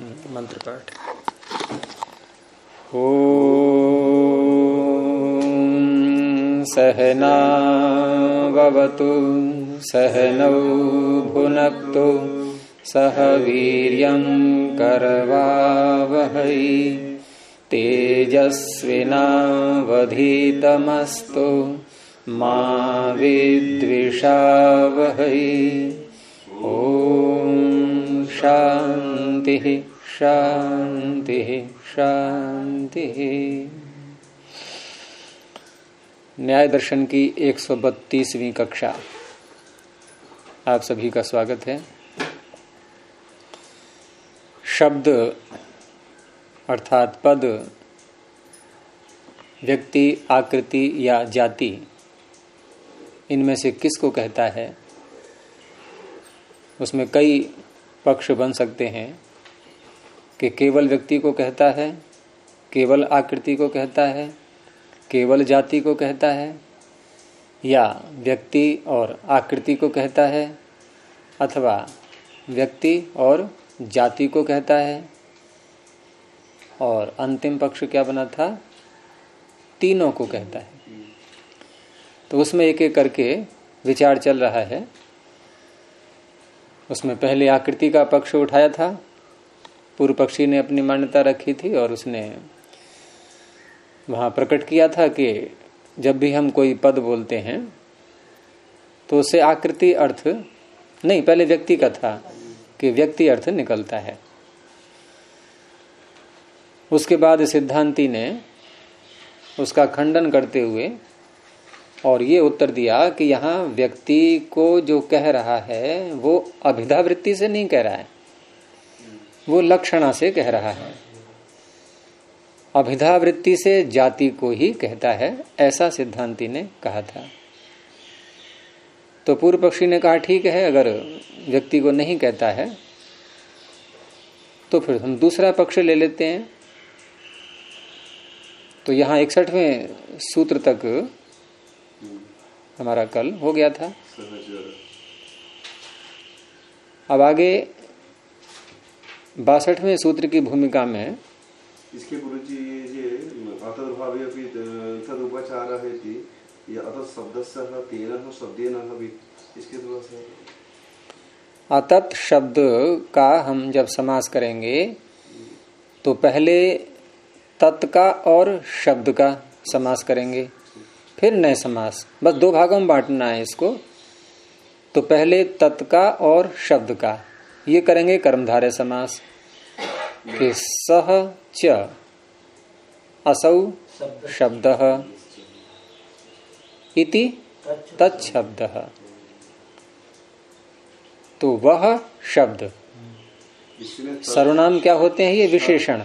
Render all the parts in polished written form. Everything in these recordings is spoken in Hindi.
मंत्र पाठ। ॐ सहना भवतु सहनौ भुनक्तु सह वीर्यं करवावहै तेजस्विनावधीतमस्तु मा विद्विषावहै। ॐ शांति शांति शांति। न्याय दर्शन की 132वीं कक्षा आप सभी का स्वागत है। शब्द अर्थात पद, व्यक्ति, आकृति या जाति, इनमें से किसको कहता है? उसमें कई पक्ष बन सकते हैं कि केवल व्यक्ति को कहता है, केवल आकृति को कहता है, केवल जाति को कहता है, या व्यक्ति और आकृति को कहता है, अथवा व्यक्ति और जाति को कहता है, और अंतिम पक्ष क्या बना था? तीनों को कहता है। तो उसमें एक एक करके विचार चल रहा है। उसमें पहले आकृति का पक्ष उठाया था, पूर्व पक्षी ने अपनी मान्यता रखी थी और उसने वहां प्रकट किया था कि जब भी हम कोई पद बोलते हैं तो उसे आकृति अर्थ नहीं, पहले व्यक्ति का था कि व्यक्ति अर्थ निकलता है। उसके बाद सिद्धांती ने उसका खंडन करते हुए और ये उत्तर दिया कि यहाँ व्यक्ति को जो कह रहा है वो अभिधा वृत्ति से नहीं कह रहा है, वो लक्षणा से कह रहा है। अभिधा वृत्ति से जाति को ही कहता है, ऐसा सिद्धांती ने कहा था। तो पूर्व पक्षी ने कहा ठीक है, अगर व्यक्ति को नहीं कहता है तो फिर हम दूसरा पक्ष ले लेते हैं। तो यहाँ 61वें सूत्र तक हमारा कल हो गया था। अब आगे 62वें सूत्र की भूमिका में इसके गुरुजी ये अतद्भावे अपि तदुपचारः इति ये अतत् शब्दस्य तेन शब्देन इसके द्वारा से अतत् शब्द का हम जब समास करेंगे तो पहले तत् का और शब्द का समास करेंगे, फिर नए समास। बस दो भागों में बांटना है इसको। तो पहले तत् का और शब्द का ये करेंगे कर्मधारय समास कि सह च असौ शब्दः इति तत्शब्दः। तो वह शब्द सर्वनाम क्या होते हैं? ये विशेषण।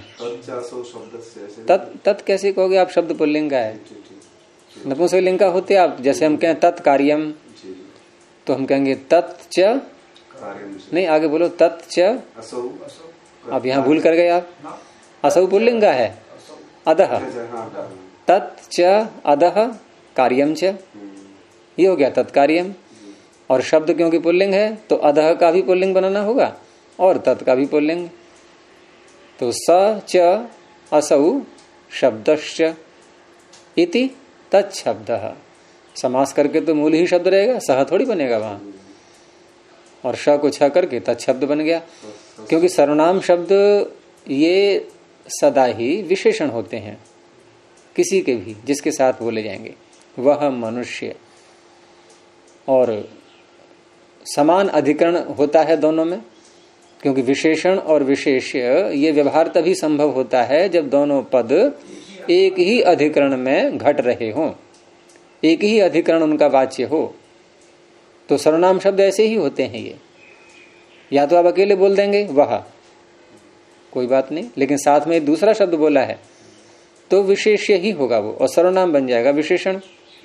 तत् कैसे कहोगे आप? शब्द पुल्लिंग का है, नपुंसकलिंग का होते आप। जैसे हम कहें तत्कार्यम तो हम कहेंगे तत्च, नहीं आगे बोलो तत्च। अब यहाँ भूल कर गए आप, असौ पुल्लिंग का है, अदह तत्च अदह कार्यम च, ये हो गया तत्कार्यम। और शब्द क्योंकि पुल्लिंग है तो अदह का भी पुल्लिंग बनाना होगा और तत् का भी पुल्लिंग। तो स च असौ शब्दश्च इति तत्शब्दः। समास करके तो मूल ही शब्द रहेगा, सह थोड़ी बनेगा वहां, और श को छ करके तत्शब्द बन गया। क्योंकि सर्वनाम शब्द ये सदा ही विशेषण होते हैं, किसी के भी जिसके साथ बोले जाएंगे, वह मनुष्य। और समान अधिकरण होता है दोनों में, क्योंकि विशेषण और विशेष्य ये व्यवहार तभी संभव होता है जब दोनों पद एक ही अधिकरण में घट रहे हों, एक ही अधिकरण उनका वाच्य हो। तो सर्वनाम शब्द ऐसे ही होते हैं ये। या तो आप अकेले बोल देंगे वह, कोई बात नहीं, लेकिन साथ में दूसरा शब्द बोला है तो विशेष्य ही होगा वो, और सर्वनाम बन जाएगा विशेषण।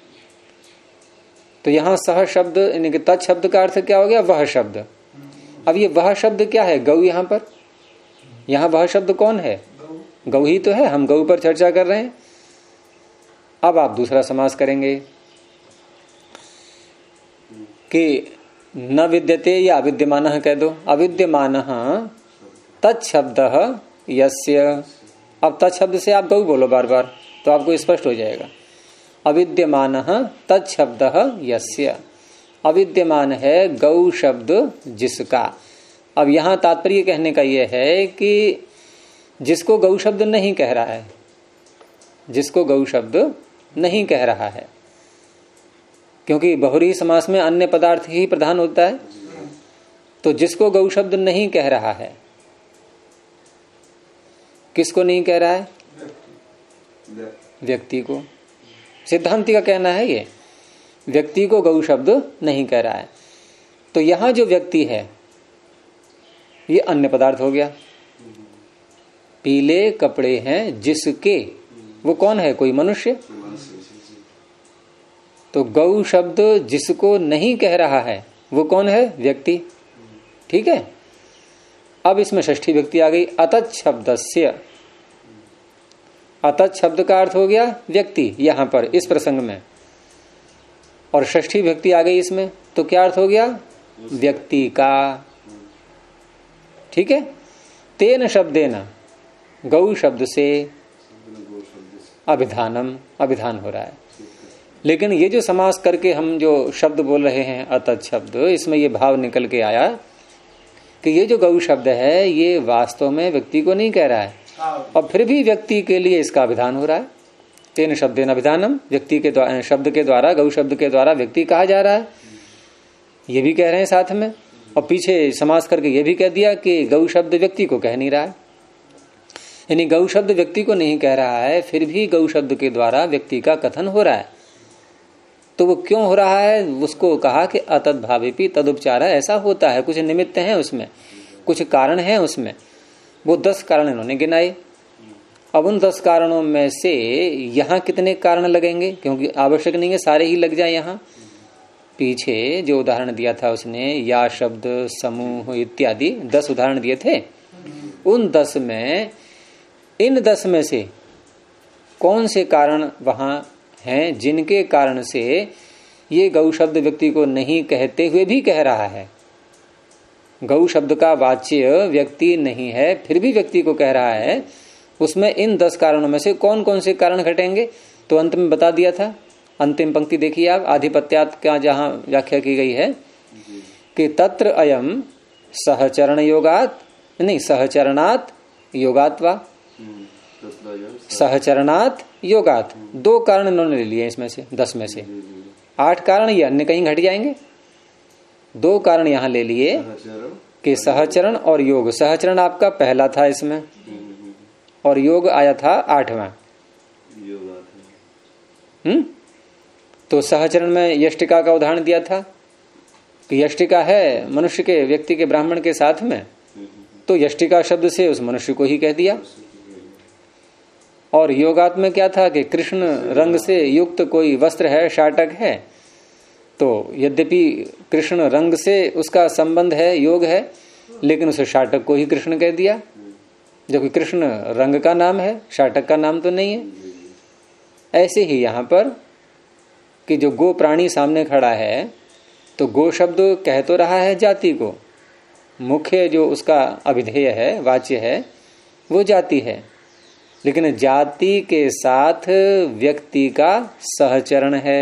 तो यहां सह शब्द यानी कि तत् शब्द का अर्थ क्या हो गया? वह शब्द। अब ये वह शब्द क्या है? गौ। यहां पर यहां वह शब्द कौन है? गौ ही तो है। हम गौ पर चर्चा कर रहे हैं। अब आप दूसरा समास करेंगे कि न विद्यते या अविद्यमान कह दो। अविद्यमान तत्शब्द यस्य, अब तत्शब्द से आप गौ बोलो बार बार तो आपको स्पष्ट हो जाएगा। अविद्यमान तत्शब्द यस्य, अविद्यमान है गौ शब्द जिसका। अब यहां तात्पर्य कहने का यह है कि जिसको गौ शब्द नहीं कह रहा है, जिसको गौ शब्द नहीं कह रहा है, क्योंकि बहुरी समास में अन्य पदार्थ ही प्रधान होता है, तो जिसको गौ शब्द नहीं कह रहा है, किसको नहीं कह रहा है? व्यक्ति को। सिद्धांति का कहना है ये, व्यक्ति को गौ शब्द नहीं कह रहा है। तो यहां जो व्यक्ति है ये अन्य पदार्थ हो गया। पीले कपड़े हैं जिसके, वो कौन है? कोई मनुष्य। तो गौ शब्द जिसको नहीं कह रहा है वो कौन है? व्यक्ति। ठीक है। अब इसमें षष्ठी व्यक्ति आ गई, अतत् शब्दस्य। अतत् शब्द का अर्थ हो गया व्यक्ति यहां पर इस प्रसंग में, और षष्ठी व्यक्ति आ गई इसमें, तो क्या अर्थ हो गया? व्यक्ति का। ठीक है। तेन शब्देन, गौ शब्द से अभिधानम, अभिधान हो रहा है। लेकिन ये जो समास करके हम जो शब्द बोल रहे हैं अतत् शब्द, इसमें ये भाव निकल के आया कि ये जो गौ शब्द है ये वास्तव में व्यक्ति को नहीं कह रहा है, और फिर भी व्यक्ति के लिए इसका अभिधान हो रहा है। तेन शब्देन अभिधानम, व्यक्ति के द्वारा, शब्द के द्वारा, गौ शब्द के द्वारा व्यक्ति कहा जा रहा है, ये भी कह रहे हैं साथ में। और पीछे समास करके ये भी कह दिया कि गौ शब्द व्यक्ति को कह नहीं रहा है, यानी गौ शब्द व्यक्ति को नहीं कह रहा है, फिर भी गौ शब्द के द्वारा व्यक्ति का कथन हो रहा है। तो वो क्यों हो रहा है? उसको कहा कि अतद् भावेपि तदुपचार, ऐसा होता है, कुछ निमित्त हैं उसमें, कुछ कारण हैं उसमें। वो 10 कारण इन्होंने गिनाए। अब उन 10 कारणों में से यहाँ कितने कारण लगेंगे? क्योंकि आवश्यक नहीं है सारे ही लग जाए यहाँ। पीछे जो उदाहरण दिया था उसने, या शब्द, समूह इत्यादि 10 उदाहरण दिए थे। उन 10 में, इन 10 में से कौन से कारण वहां हैं जिनके कारण से ये गौ शब्द व्यक्ति को नहीं कहते हुए भी कह रहा है? गौ शब्द का वाच्य व्यक्ति नहीं है, फिर भी व्यक्ति को कह रहा है। उसमें इन 10 कारणों में से कौन कौन से कारण घटेंगे? तो अंत में बता दिया था। अंतिम पंक्ति देखिए आप, आधिपत्यात् का जहां व्याख्या की गई है कि तत्र अयम सहचरण योगात, नहीं सहचरणात् योगात्वा, सहचरणात् योगात। 2 कारण इन्होंने ले लिए इसमें से, 10 में से। 8 कारण ये अन्य कहीं घट जाएंगे। 2 कारण यहां ले लिए कि सहचरण और योग। सहचरण आपका पहला था इसमें, और योग आया था 8वां। तो सहचरण में यष्टिका का उदाहरण दिया था कि यष्टिका है मनुष्य के, व्यक्ति के, ब्राह्मण के साथ में, तो यष्टिका शब्द से उस मनुष्य को ही कह दिया। और योगात में क्या था कि कृष्ण रंग से युक्त कोई वस्त्र है, शाटक है, तो यद्यपि कृष्ण रंग से उसका संबंध है, योग है, लेकिन उसे शाटक को ही कृष्ण कह दिया, जबकि कृष्ण रंग का नाम है, शाटक का नाम तो नहीं है। ऐसे ही यहां पर कि जो गो प्राणी सामने खड़ा है, तो गो शब्द कह तो रहा है जाति को, मुख्य जो उसका अभिधेय है, वाच्य है, वो जाति है, लेकिन जाति के साथ व्यक्ति का सहचरण है।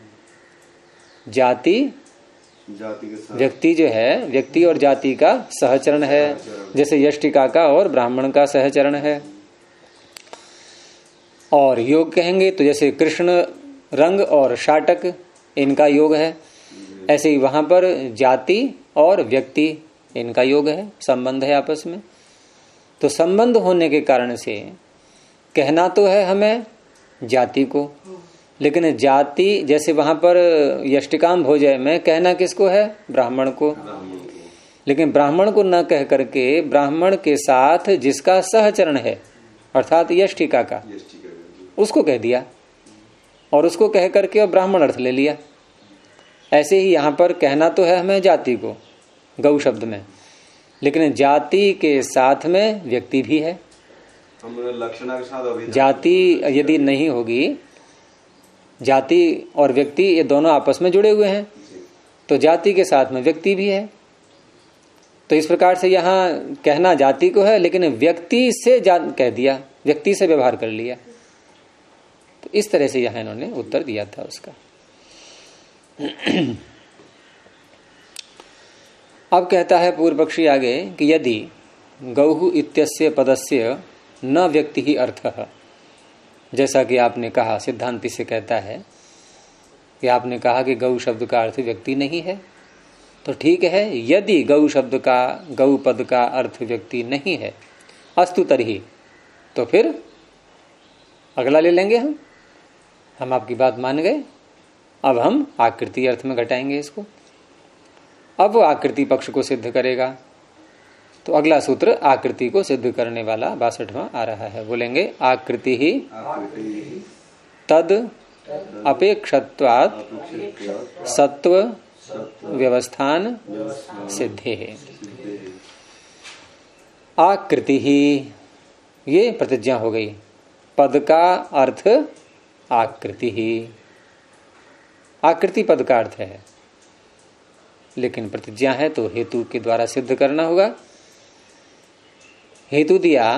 जाति के साथ व्यक्ति जो है, व्यक्ति और जाति का सहचरण है, जैसे यष्टिका का और ब्राह्मण का सहचरण है। और योग कहेंगे तो जैसे कृष्ण रंग और शाटक, इनका योग है। ऐसे ही वहां पर जाति और व्यक्ति, इनका योग है, संबंध है आपस में। तो संबंध होने के कारण से कहना तो है हमें जाति को, लेकिन जाति जैसे वहां पर यष्टिकाम भोजय में कहना किसको है? ब्राह्मण को। लेकिन ब्राह्मण को न कह करके ब्राह्मण के साथ जिसका सहचरण है, अर्थात यष्टिका का, उसको कह दिया, और उसको कह करके और ब्राह्मण अर्थ ले लिया। ऐसे ही यहां पर कहना तो है हमें जाति को गौ शब्द में, लेकिन जाति के साथ में व्यक्ति भी है। जाति यदि नहीं होगी, जाति और व्यक्ति ये दोनों आपस में जुड़े हुए हैं, तो जाति के साथ में व्यक्ति भी है। तो इस प्रकार से यहाँ कहना जाति को है, लेकिन व्यक्ति से कह दिया, व्यक्ति से व्यवहार कर लिया। तो इस तरह से यहाँ इन्होंने उत्तर दिया था उसका। अब कहता है पूर्व पक्षी आगे कि यदि गौहु इत्यस्य पदस्य न व्यक्ति ही अर्थः, जैसा कि आपने कहा, सिद्धांति से कहता है कि आपने कहा कि गौ शब्द का अर्थ व्यक्ति नहीं है, तो ठीक है, यदि गौ शब्द का, गौ पद का अर्थ व्यक्ति नहीं है, अस्तु तरही, तो फिर अगला ले लेंगे हम आपकी बात मान गए। अब हम आकृति अर्थ में घटाएंगे इसको। अब वो आकृति पक्ष को सिद्ध करेगा। तो अगला सूत्र आकृति को सिद्ध करने वाला 62वां आ रहा है। बोलेंगे आकृति ही तद अपेक्षत्वात् सत्व व्यवस्थान सिद्धे है। आकृति ही, ये प्रतिज्ञा हो गई। पद का अर्थ आकृति ही, आकृति पद का अर्थ है, लेकिन प्रतिज्ञा है तो हेतु के द्वारा सिद्ध करना होगा। हेतु दिया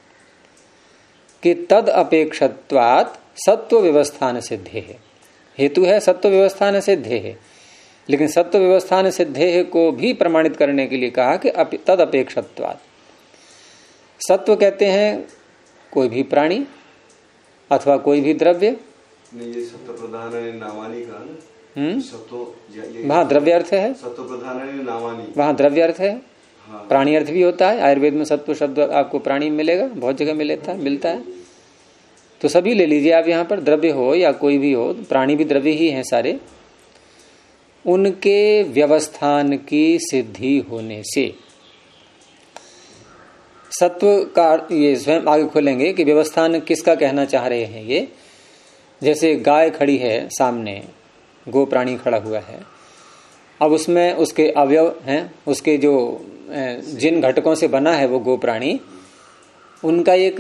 कि तद अपेक्षत्वात् सत्व व्यवस्थान सिद्धे है। हेतु है सत्व व्यवस्थान सिद्धे है, लेकिन सत्व व्यवस्थान सिद्धे को भी प्रमाणित करने के लिए कहा कि तद अपेक्षत्वात्। सत्व कहते हैं कोई भी प्राणी अथवा कोई भी द्रव्य। नहीं, ये सत्व प्रधान नामानी का ना, वहां द्रव्य अर्थ है, सत्व प्रधान नामानी, वहां द्रव्य अर्थ है। हाँ। प्राणी अर्थ भी होता है। आयुर्वेद में सत्व शब्द आपको प्राणी मिलेगा, बहुत जगह मिलता है। तो सभी ले लीजिए आप, यहाँ पर द्रव्य हो या कोई भी हो, प्राणी भी द्रव्य ही हैं सारे। उनके व्यवस्थान की सिद्धि होने से सत्व का, ये स्वयं आगे खोलेंगे कि व्यवस्थान किसका कहना चाह रहे हैं ये। जैसे गाय खड़ी है सामने, गो प्राणी खड़ा हुआ है, अब उसमें उसके अवयव हैं, उसके जो जिन घटकों से बना है वो गो प्राणी, उनका एक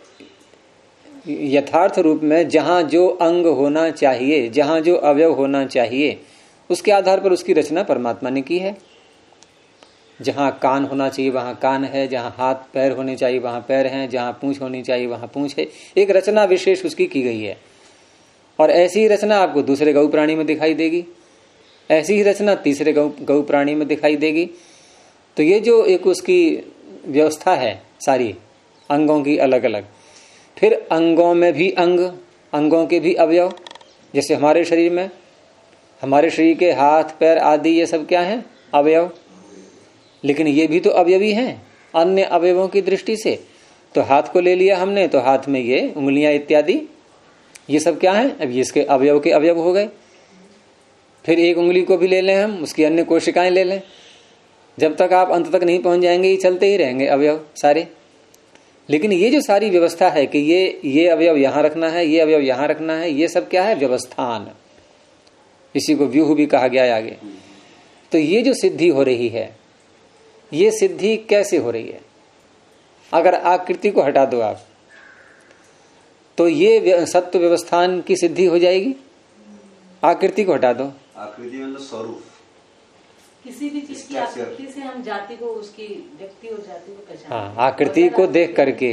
यथार्थ रूप में जहां जो अंग होना चाहिए, जहां जो अवयव होना चाहिए, उसके आधार पर उसकी रचना परमात्मा ने की है। जहां कान होना चाहिए वहां कान है, जहां हाथ पैर होने चाहिए वहां पैर हैं, जहां पूंछ होनी चाहिए वहां पूंछ है। एक रचना विशेष उसकी की गई है। और ऐसी ही रचना आपको दूसरे गौ प्राणी में दिखाई देगी, ऐसी ही रचना तीसरे गौ प्राणी में दिखाई देगी। तो ये जो एक उसकी व्यवस्था है सारी अंगों की अलग अलग, फिर अंगों में भी अंगों के भी अवयव। जैसे हमारे शरीर में, हमारे शरीर के हाथ पैर आदि ये सब क्या है? अवयव। लेकिन ये भी तो अवयवी हैं अन्य अवयवों की दृष्टि से। तो हाथ को ले लिया हमने, तो हाथ में ये उंगलियां इत्यादि, ये सब क्या है? अब ये इसके अवयव के अवयव हो गए। फिर एक उंगली को भी ले लें हम, उसकी अन्य कोशिकाएं ले लें, जब तक आप अंत तक नहीं पहुंच जाएंगे ये चलते ही रहेंगे अवयव सारे। लेकिन ये जो सारी व्यवस्था है कि ये अवयव यहां रखना है, ये अवयव यहां रखना है, ये सब क्या है? व्यवस्थान। इसी को व्यूह भी कहा गया है आगे। तो ये जो सिद्धि हो रही है, ये सिद्धि कैसे हो रही है? अगर आकृति को हटा दो आप, तो ये सत्व व्यवस्थान की सिद्धि हो जाएगी। आकृति को हटा दो, आकृति मतलब स्वरूप, किसी भी चीज की आकृति से हम जाति को, उसकी व्यक्ति और जाति को पहचान। हाँ, आकृति को देख करके,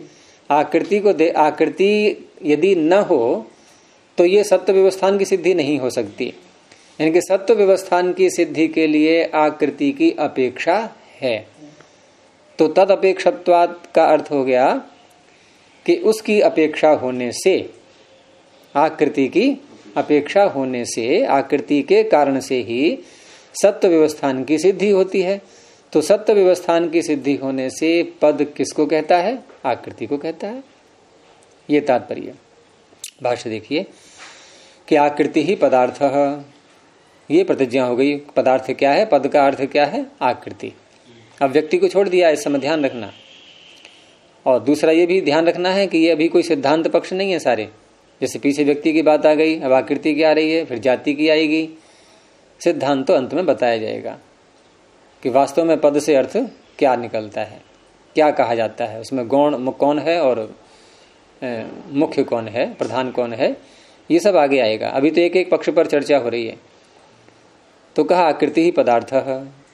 आकृति यदि न हो तो ये सत्व व्यवस्थान की सिद्धि नहीं हो सकती। यानी कि सत्व व्यवस्थान की सिद्धि के लिए आकृति की अपेक्षा है। तो तद अपेक्षत्वात् का अर्थ हो गया कि उसकी अपेक्षा होने से, आकृति की अपेक्षा होने से, आकृति के कारण से ही सत्व व्यवस्थान की सिद्धि होती है। तो सत्व व्यवस्थान की सिद्धि होने से पद किसको कहता है? आकृति को कहता है। ये तात्पर्य। भाष्य देखिए कि आकृति ही पदार्थ, ये प्रतिज्ञा हो गई। पदार्थ क्या है? पद का अर्थ क्या है? आकृति। अब व्यक्ति को छोड़ दिया, इस समय ध्यान रखना। और दूसरा ये भी ध्यान रखना है कि ये अभी कोई सिद्धांत पक्ष नहीं है सारे। जैसे पीछे व्यक्ति की बात आ गई, अब आकृति की आ रही है, फिर जाति की आएगी। सिद्धांत तो अंत में बताया जाएगा कि वास्तव में पद से अर्थ क्या निकलता है, क्या कहा जाता है, उसमें गौण कौन है और मुख्य कौन है, प्रधान कौन है, ये सब आगे आएगा। अभी तो एक एक पक्ष पर चर्चा हो रही है। तो कहा आकृति ही पदार्थ,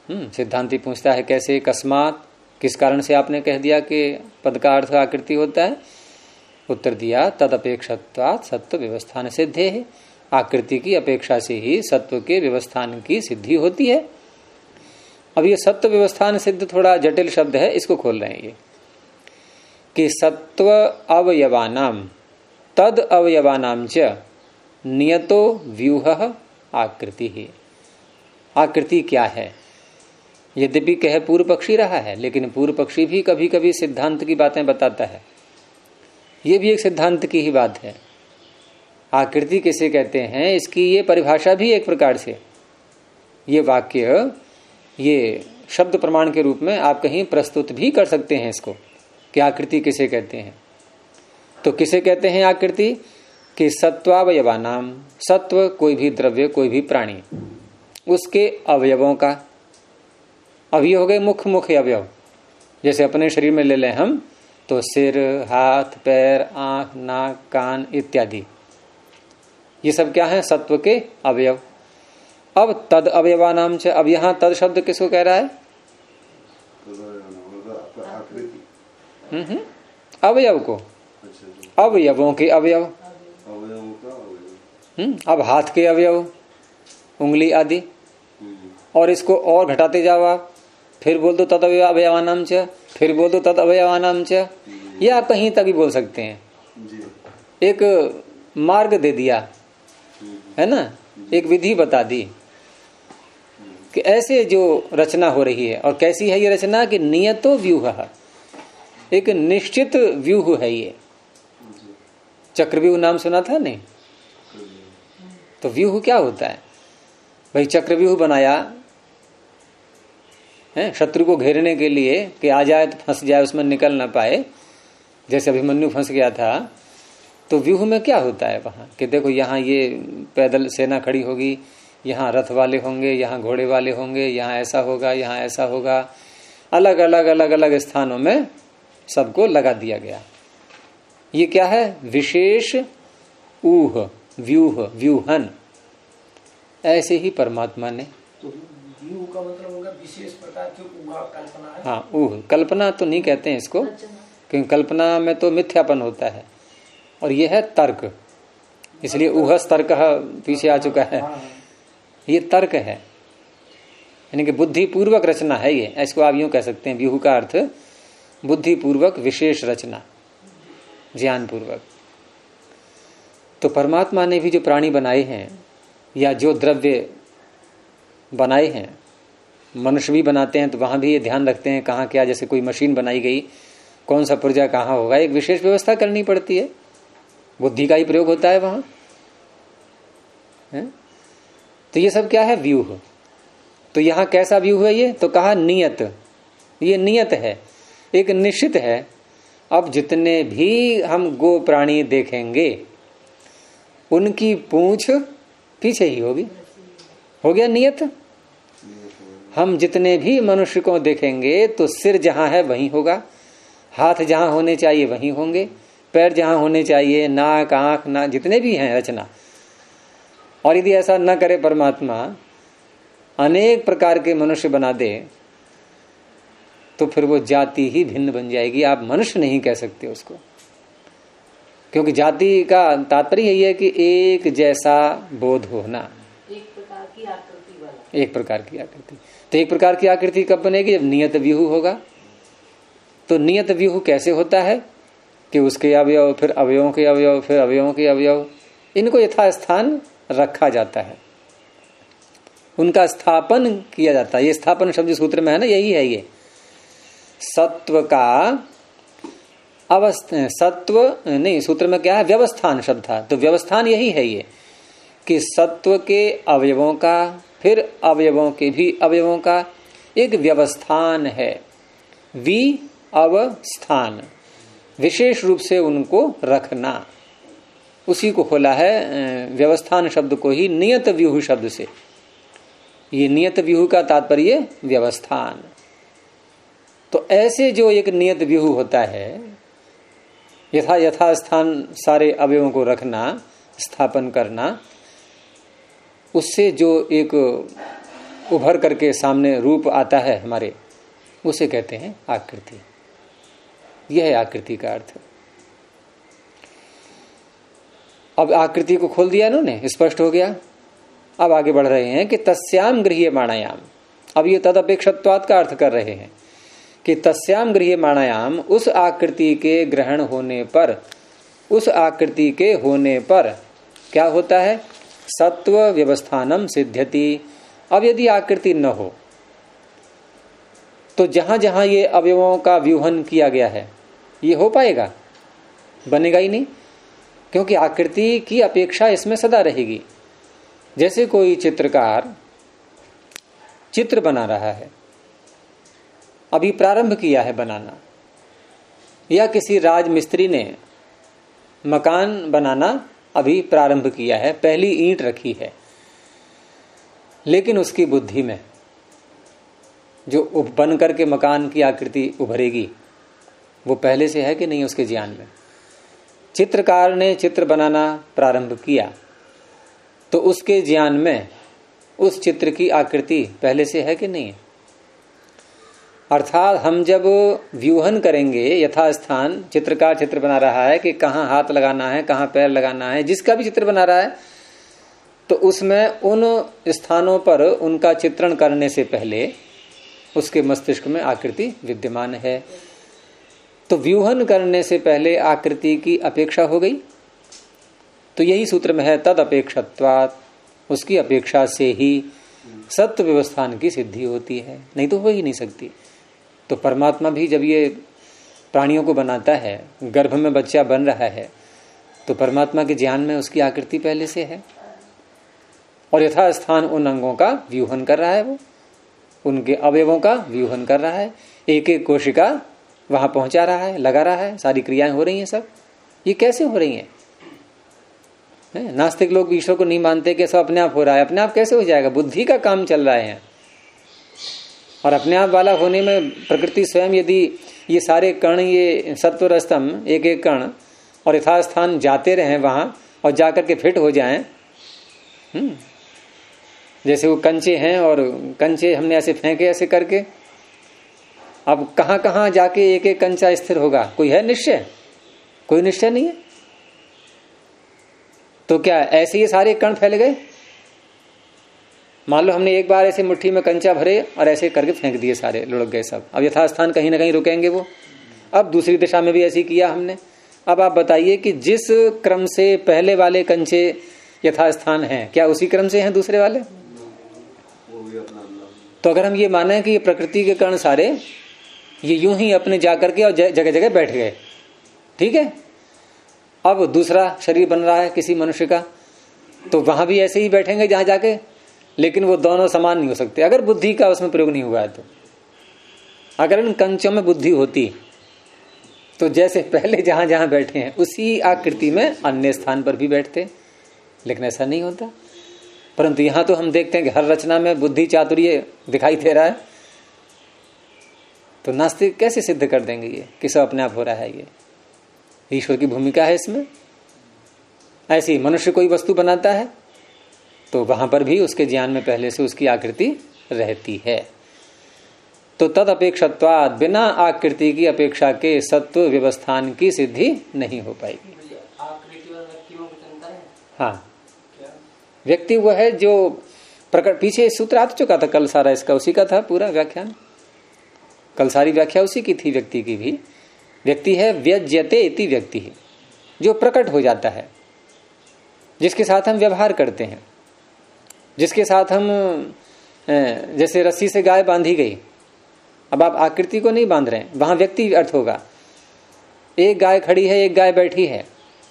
सिद्धांती पूछता है कैसे, कस्मात, किस कारण से आपने कह दिया कि पद का अर्थ आकृति होता है? उत्तर दिया तदपेक्षत्वात् सत्व व्यवस्थान सिद्धे है, आकृति की अपेक्षा से ही सत्व के व्यवस्थान की सिद्धि होती है। अब ये सत्व व्यवस्थान सिद्ध थोड़ा जटिल शब्द है, इसको खोल रहे हैं ये कि सत्व अवयवानाम तद अवयवानाम च नियतो व्यूह आकृति ही। आकृति क्या है? यद्यपि कह पूर्व पक्षी रहा है, लेकिन पूर्व पक्षी भी कभी कभी सिद्धांत की बातें बताता है। ये भी एक सिद्धांत की ही बात है। आकृति किसे कहते हैं, इसकी ये परिभाषा भी एक प्रकार से, ये वाक्य, ये शब्द प्रमाण के रूप में आप कहीं प्रस्तुत भी कर सकते हैं इसको कि आकृति किसे कहते हैं। तो किसे कहते हैं आकृति? कि सत्वावयवानाम, सत्व कोई भी द्रव्य, कोई भी प्राणी, उसके अवयवों का। अवयव हो गए मुख्य मुख्य अवयव, जैसे अपने शरीर में ले लें हम तो सिर, हाथ, पैर, आंख, नाक, कान इत्यादि, ये सब क्या है? सत्व के अवयव। अब तद अवयवानाम च, अब यहां तद शब्द किसको कह रहा है? अवयव को, अवयवों के अवयव। अब हाथ के अवयव, उंगली आदि, और इसको और घटाते जाओ आप, फिर बोल दो तद अवयवानाम च, फिर बोल दो तद अवयवानाम च, या आप कहीं तक भी बोल सकते हैं। एक मार्ग दे दिया है ना, एक विधि बता दी कि ऐसे जो रचना हो रही है। और कैसी है ये रचना? कि नियतो व्यूह, एक निश्चित व्यूह है ये। चक्रव्यूह नाम सुना था नहीं? तो व्यूह क्या होता है भाई? चक्रव्यूह बनाया है शत्रु को घेरने के लिए कि आ जाए तो फंस जाए, उसमें निकल ना पाए, जैसे अभिमन्यु फंस गया था। तो व्यूह में क्या होता है वहां कि देखो यहाँ ये पैदल सेना खड़ी होगी, यहाँ रथ वाले होंगे, यहाँ घोड़े वाले होंगे, यहाँ ऐसा होगा, यहाँ ऐसा होगा, अलग अलग अलग अलग स्थानों में सबको लगा दिया गया। ये क्या है? विशेष ऊह, व्यूह, व्यूहन। ऐसे ही परमात्मा ने, तो व्यूह का मतलब होगा विशेष प्रकार की ऊहा कल्पना है। हाँ, ऊह, कल्पना तो नहीं कहते हैं इसको, क्योंकि कल्पना में तो मिथ्यापन होता है, और ये है तर्क, इसलिए ऊहस तर्क पीछे आ चुका है। ये तर्क है, यानी कि बुद्धिपूर्वक रचना है ये, इसको आप यूं कह सकते हैं। व्यूह का अर्थ बुद्धिपूर्वक, विशेष रचना, ज्ञान पूर्वक। तो परमात्मा ने भी जो प्राणी बनाए हैं या जो द्रव्य बनाए हैं, मनुष्य भी बनाते हैं तो वहां भी ये ध्यान रखते हैं कहाँ क्या, जैसे कोई मशीन बनाई गई, कौन सा पुर्जा कहाँ होगा, एक विशेष व्यवस्था करनी पड़ती है, बुद्धि का ही प्रयोग होता है वहां है? तो ये सब क्या है? व्यूह। तो यहाँ कैसा व्यूह है ये? तो कहा नियत, ये नियत है, एक निश्चित है। अब जितने भी हम गो प्राणी देखेंगे उनकी पूंछ पीछे ही होगी, हो गया नियत। हम जितने भी मनुष्य को देखेंगे तो सिर जहां है वहीं होगा, हाथ जहां होने चाहिए वहीं होंगे, पैर जहां होने चाहिए, नाक, आंख, ना जितने भी हैं रचना। और यदि ऐसा न करे परमात्मा, अनेक प्रकार के मनुष्य बना दे, तो फिर वो जाति ही भिन्न बन जाएगी, आप मनुष्य नहीं कह सकते उसको। क्योंकि जाति का तात्पर्य यही है कि एक जैसा बोध होना, एक प्रकार की आकृति वाला, एक प्रकार की आकृति। तो एक प्रकार की आकृति कब बनेगी? जब नियत व्यूह होगा। तो नियत व्यूह कैसे होता है? कि उसके अवयव, फिर अवयवों के अवयव, फिर अवयवों के अवयव, इनको यथास्थान रखा जाता है, उनका स्थापन किया जाता है। ये स्थापन शब्द सूत्र में है ना, यही है ये सत्व का अवस्था। सत्व नहीं, सूत्र में क्या है? व्यवस्थान शब्द था, तो व्यवस्थान यही है ये कि सत्व के अवयवों का, फिर अवयवों के भी अवयवों का एक व्यवस्थान है। अवस्थान, विशेष रूप से उनको रखना, उसी को खोला है व्यवस्थान शब्द को ही नियत व्यूह शब्द से। ये नियत व्यूह का तात्पर्य व्यवस्थान। तो ऐसे जो एक नियत व्यूह होता है, यथास्थान सारे अवयवों को रखना, स्थापन करना, उससे जो एक उभर करके सामने रूप आता है हमारे, उसे कहते हैं आकृति। यह है आकृति का अर्थ। अब आकृति को खोल दिया इन्होंने, स्पष्ट हो गया। अब आगे बढ़ रहे हैं कि तस्याम गृह्यमाणायाम। अब ये तदपेक्षत्वात् का अर्थ कर रहे हैं कि तस्याम गृह्यमाणायाम, उस आकृति के ग्रहण होने पर, उस आकृति के होने पर क्या होता है? सत्व व्यवस्थानम सिद्ध्यति। अब यदि आकृति न हो तो जहां जहां ये अवयवों का व्यूहन किया गया है, ये हो पाएगा? बनेगा ही नहीं, क्योंकि आकृति की अपेक्षा इसमें सदा रहेगी। जैसे कोई चित्रकार चित्र बना रहा है, अभी प्रारंभ किया है बनाना, या किसी राजमिस्त्री ने मकान बनाना अभी प्रारंभ किया है, पहली ईंट रखी है, लेकिन उसकी बुद्धि में जो बन करके मकान की आकृति उभरेगी वो पहले से है कि नहीं उसके ज्ञान में? चित्रकार ने चित्र बनाना प्रारंभ किया तो उसके ज्ञान में उस चित्र की आकृति पहले से है कि नहीं? अर्थात हम जब व्यूहन करेंगे यथास्थान, चित्रकार चित्र बना रहा है कि कहाँ हाथ लगाना है, कहाँ पैर लगाना है, जिसका भी चित्र बना रहा है, तो उसमें उन स्थानों पर उनका चित्रण करने से पहले उसके मस्तिष्क में आकृति विद्यमान है। तो व्यूहन करने से पहले आकृति की अपेक्षा हो गई। तो यही सूत्र में है तद अपेक्षत्वात्, उसकी अपेक्षा से ही सत्व व्यवस्थान की सिद्धि होती है, नहीं तो हो ही नहीं सकती। तो परमात्मा भी जब ये प्राणियों को बनाता है, गर्भ में बच्चा बन रहा है, तो परमात्मा के ज्ञान में उसकी आकृति पहले से है और यथास्थान उन अंगों का व्यूहन कर रहा है, वो उनके अवयवों का व्यूहन कर रहा है, एक एक कोशिका वहां पहुंचा रहा है, लगा रहा है, सारी क्रियाएं हो रही हैं। सब ये कैसे हो रही हैं? नास्तिक लोग ईश्वर को नहीं मानते कि सब अपने आप हो रहा है। अपने आप कैसे हो जाएगा? बुद्धि का काम चल रहा है। और अपने आप वाला होने में प्रकृति स्वयं यदि ये सारे कण, ये सत्वर स्तंभ एक एक कण और यथास्थान जाते रहे वहां और जाकर के फिट हो जाएं, जैसे वो कंचे हैं और कंचे हमने ऐसे फेंके ऐसे करके, अब कहां कहां जाके एक एक कंचा स्थिर होगा? कोई है निश्चय? कोई निश्चय नहीं है। तो क्या ऐसे ही सारे कण फैल गए? मान लो हमने एक बार ऐसे मुट्ठी में कंचा भरे और ऐसे करके फेंक दिए, सारे लुढ़क गए सब। अब यथास्थान कहीं ना कहीं रुकेंगे वो। अब दूसरी दिशा में भी ऐसे किया हमने। अब आप बताइए कि जिस क्रम से पहले वाले कंचे यथास्थान हैं, क्या उसी क्रम से हैं दूसरे वाले? तो अगर हम ये माने कि ये प्रकृति के कण सारे ये यूं ही अपने जाकर के और जगह जगह बैठ गए, ठीक है, अब दूसरा शरीर बन रहा है किसी मनुष्य का, तो वहां भी ऐसे ही बैठेंगे जहां जाके, लेकिन वो दोनों समान नहीं हो सकते अगर बुद्धि का उसमें प्रयोग नहीं हुआ है। तो अगर इन कंचों में बुद्धि होती तो जैसे पहले जहां जहां बैठे हैं उसी आकृति में अन्य स्थान पर भी बैठते, लेकिन ऐसा नहीं होता। परंतु यहां तो हम देखते हैं कि हर रचना में बुद्धि चातुर्य दिखाई दे रहा है। तो नास्तिक कैसे सिद्ध कर देंगे ये कि सब अपने आप हो रहा है? ये ईश्वर की भूमिका है इसमें। ऐसी मनुष्य कोई वस्तु बनाता है तो वहां पर भी उसके ज्ञान में पहले से उसकी आकृति रहती है। तो तद अपेक्षत्वात्, बिना आकृति की अपेक्षा के सत्व व्यवस्थान की सिद्धि नहीं हो पाएगी। आकृति और व्यक्ति में कुछ अंतर है? हाँ, व्यक्ति वो है जो प्रकट, पीछे सूत्र आ चुका था कल सारा, इसका उसी का था पूरा व्याख्यान, कल सारी व्याख्या उसी की थी। व्यक्ति की भी व्यक्ति है व्यज्यते इति व्यक्ति, जो प्रकट हो जाता है, जिसके साथ हम व्यवहार करते हैं, जिसके साथ हम, जैसे रस्सी से गाय बांधी गई, अब आप आकृति को नहीं बांध रहे हैं, वहां व्यक्ति अर्थ होगा। एक गाय खड़ी है, एक गाय बैठी है,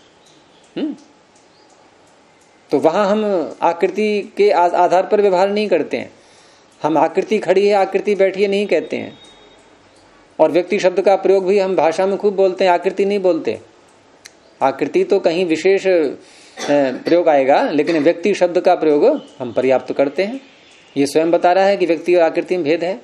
तो वहां हम आकृति के आधार पर व्यवहार नहीं करते हैं। हम आकृति खड़ी है, आकृति बैठी है नहीं कहते हैं। और व्यक्ति शब्द का प्रयोग भी हम भाषा में खूब बोलते हैं, आकृति नहीं बोलते। आकृति तो कहीं विशेष प्रयोग आएगा, लेकिन व्यक्ति शब्द का प्रयोग हम पर्याप्त करते हैं। ये स्वयं बता रहा है कि व्यक्ति और आकृति में भेद है।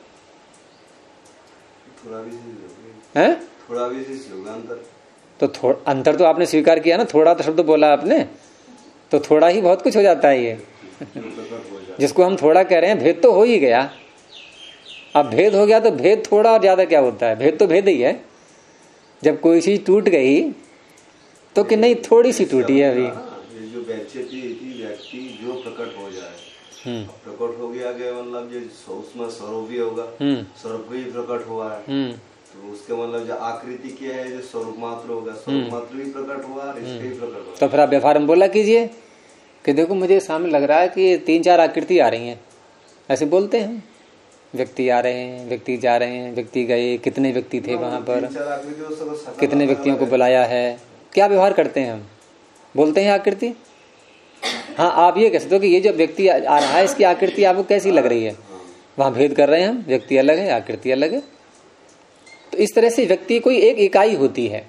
थोड़ा विशेष होगा अंतर। तो अंतर तो आपने स्वीकार किया ना, थोड़ा तो शब्द बोला आपने, तो थोड़ा ही बहुत कुछ हो जाता है ये। जिसको हम थोड़ा कह रहे हैं, भेद तो हो ही गया। अब भेद हो गया तो भेद थोड़ा और ज्यादा क्या होता है? भेद तो भेद ही है। जब कोई चीज टूट गई तो कि नहीं थोड़ी सी टूटी है अभी। ये जो व्यक्ति जो प्रकट हो जाए, प्रकट हो गया आगे, मतलब जो उसमें स्वरूप भी होगा, स्वरूप भी प्रकट हुआ है, तो उसके मतलब जो आकृति क्या है, जो स्वरूप मात्र होगा, स्वरूप मात्र भी प्रकट हुआ, इसके भी प्रकट हुआ। तो फिर आप व्यवहार में बोला कीजिए कि देखो मुझे सामने लग रहा है कि 3-4 आकृति आ रही हैं, ऐसे बोलते हैं। व्यक्ति आ रहे हैं, व्यक्ति जा रहे हैं, व्यक्ति गए, कितने व्यक्ति थे वहां पर, कितने व्यक्तियों को बुलाया है, क्या व्यवहार करते हैं हम? बोलते हैं आकृति। हाँ, आप ये कह सकते हो कि ये जो व्यक्ति आ रहा है इसकी आकृति आपको कैसी लग रही है? वहां भेद कर रहे हैं हम, व्यक्ति अलग है, आकृति अलग है। तो इस तरह से व्यक्ति कोई एक इकाई होती है,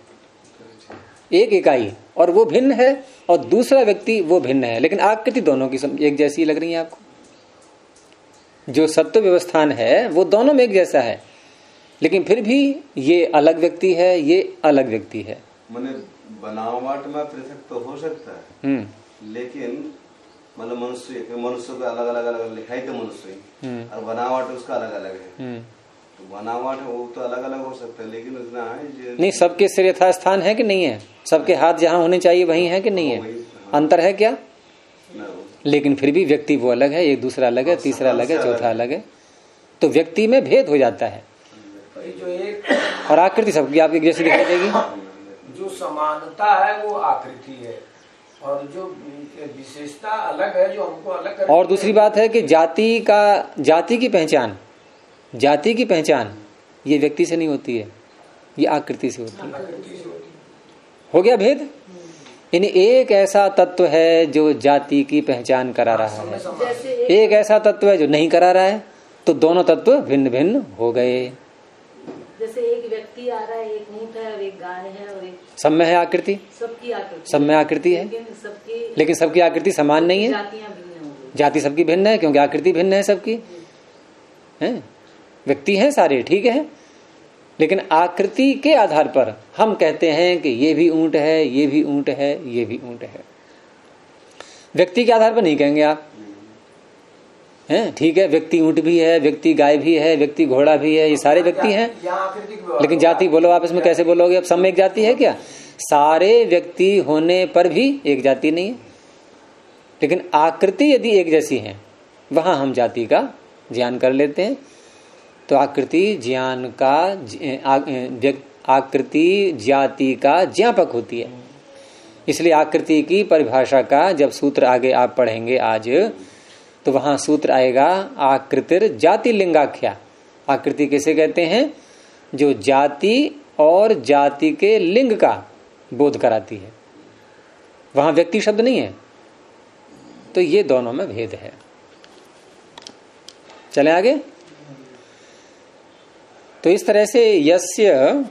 एक इकाई, और वो भिन्न है, और दूसरा व्यक्ति वो भिन्न है, लेकिन आकृति दोनों की एक जैसी लग रही है आपको। जो सत्व व्यवस्थान है वो दोनों में एक जैसा है, लेकिन फिर भी ये अलग व्यक्ति है, ये अलग व्यक्ति है। माने बनावट में पृथक तो हो सकता है, लेकिन मतलब मनुष्य का अलग अलग है, तो मनुष्य और बनावट उसका अलग अलग है। तो बनावट वो तो अलग अलग हो सकता है, लेकिन उतना है नहीं, सबके सिर यथास्थान है कि नहीं है? सबके हाथ जहाँ होने चाहिए वहीं है कि नहीं है? अंतर है क्या? लेकिन फिर भी व्यक्ति वो अलग है, एक दूसरा अलग है, तीसरा अलग है, चौथा अलग है। तो व्यक्ति में भेद हो जाता है, और आकृति सबकी आपकी जैसी दिखाई देगी। जो समानता है वो आकृति है, और जो विशेषता अलग है जो हमको अलग करती है। और दूसरी बात है कि जाति की पहचान ये व्यक्ति से नहीं होती है, ये आकृति से होती है। हो गया भेद। यानी एक ऐसा तत्व है जो जाति की पहचान करा रहा है, एक ऐसा तत्व है जो नहीं करा रहा है, तो दोनों तत्व भिन्न भिन्न हो गए। जैसे एक व्यक्ति आ रहा है, एक ऊंट है और एक गाय है और एक, सब में है आकृति, सबकी आकृति, सब में आकृति है, लेकिन सबकी आकृति समान नहीं है। जाति सबकी भिन्न है क्योंकि आकृति भिन्न है सबकी, है व्यक्ति हैं सारे, ठीक है, लेकिन आकृति के आधार पर हम कहते हैं कि ये भी ऊंट है, ये भी ऊंट है, ये भी ऊंट है। व्यक्ति के आधार पर नहीं कहेंगे आप, हैं ठीक है, व्यक्ति ऊंट भी है, व्यक्ति गाय भी है, व्यक्ति घोड़ा भी है, ये सारे व्यक्ति हैं, लेकिन जाति बोलो आपस में कैसे बोलोगे? अब सब में एक जाति है क्या? सारे व्यक्ति होने पर भी एक जाति नहीं है, लेकिन आकृति यदि एक जैसी है वहां हम जाति का ज्ञान कर लेते हैं। तो आकृति ज्ञान का, आकृति जाति का ज्ञापक होती है। इसलिए आकृति की परिभाषा का जब सूत्र आगे आप पढ़ेंगे आज, तो वहां सूत्र आएगा आकृतिर जाति लिंगाख्या। आकृति किसे कहते हैं? जो जाति और जाति के लिंग का बोध कराती है, वहां व्यक्ति शब्द नहीं है। तो ये दोनों में भेद है। चले आगे। तो इस तरह से यस्य,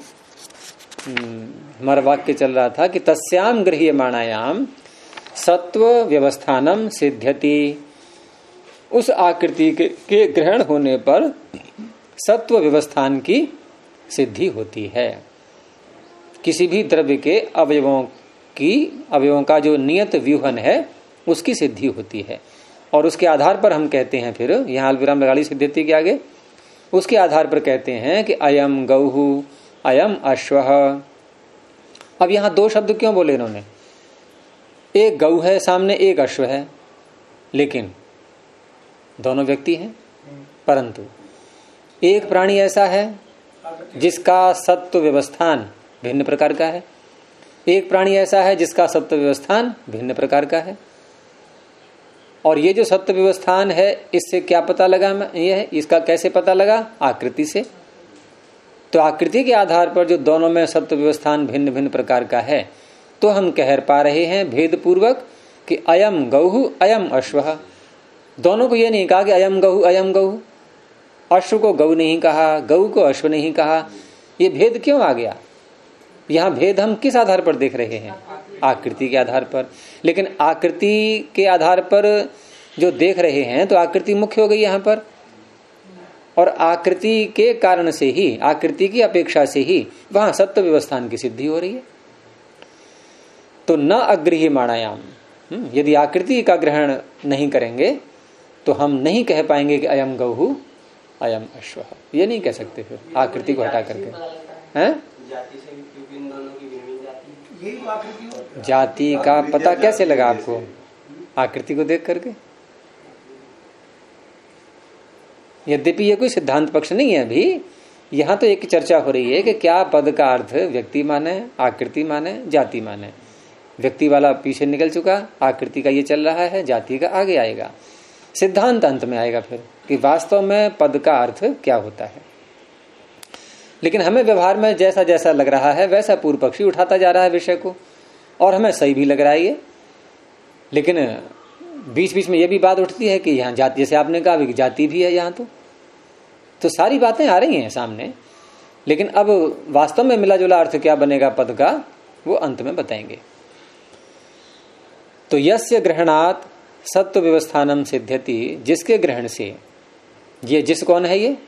हमारा वाक्य चल रहा था कि तस्याम गृह्यमाणायाम सत्व व्यवस्थानम सिद्ध्यति। उस आकृति के ग्रहण होने पर सत्व व्यवस्थान की सिद्धि होती है। किसी भी द्रव्य के अवयवों का जो नियत व्यूहन है उसकी सिद्धि होती है, और उसके आधार पर हम कहते हैं, फिर यहाँ अल्पविराम लगा ली सिद्ध्यति के आगे, उसके आधार पर कहते हैं कि अयम गौहु अयम अश्वः। अब यहां दो शब्द क्यों बोले इन्होंने? एक गौ है सामने, एक अश्व है, लेकिन दोनों व्यक्ति हैं, परंतु एक प्राणी ऐसा है जिसका सत्व व्यवस्थान भिन्न प्रकार का है, एक प्राणी ऐसा है जिसका सत्व व्यवस्थान भिन्न प्रकार का है। और ये जो सत्व व्यवस्थान है, इससे क्या पता लगा? ये है, इसका कैसे पता लगा? आकृति से। तो आकृति के आधार पर जो दोनों में सत्व व्यवस्थान भिन्न भिन्न प्रकार का है, तो हम कह पा रहे हैं भेद पूर्वक कि अयम गौहु अयम अश्वः। दोनों को ये नहीं कहा कि अयम गौहु अयम गौहु, अश्व को गौ नहीं कहा, गौ को अश्व नहीं कहा। ये भेद क्यों आ गया? यहाँ भेद हम किस आधार पर देख रहे हैं? आकृति के आधार पर। लेकिन आकृति के आधार पर जो देख रहे हैं, तो आकृति मुख्य हो गई यहाँ पर, और आकृति के कारण से ही, आकृति की अपेक्षा से ही वहां सत्व व्यवस्थान की सिद्धि हो रही है। तो न अग्रही माणायाम, यदि आकृति का ग्रहण नहीं करेंगे तो हम नहीं कह पाएंगे कि अयम गौहु अयम अश्वः, ये नहीं कह सकते फिर आकृति को हटा करके। हैं जाति का पता कैसे लगा आपको? आकृति को देख करके। यद्यपि ये कोई सिद्धांत पक्ष नहीं है अभी, यहाँ तो एक चर्चा हो रही है कि क्या पद का अर्थ व्यक्ति माने, आकृति माने, जाति माने। व्यक्ति वाला पीछे निकल चुका, आकृति का ये चल रहा है, जाति का आगे आएगा, सिद्धांत अंत में आएगा फिर कि वास्तव में पद का अर्थ क्या होता है। लेकिन हमें व्यवहार में जैसा जैसा लग रहा है वैसा पूर्व पक्षी उठाता जा रहा है विषय को, और हमें सही भी लग रहा है ये। लेकिन बीच बीच में ये भी बात उठती है कि यहाँ जाति, जैसे आपने कहा कि जाति भी है यहाँ, तो सारी बातें आ रही हैं सामने। लेकिन अब वास्तव में मिला जुला अर्थ क्या बनेगा पद का, वो अंत में बताएंगे। तो यस्य ग्रहणात् सत्व व्यवस्थानम सिद्ध्यति, जिसके ग्रहण से, ये जिस कौन है? ये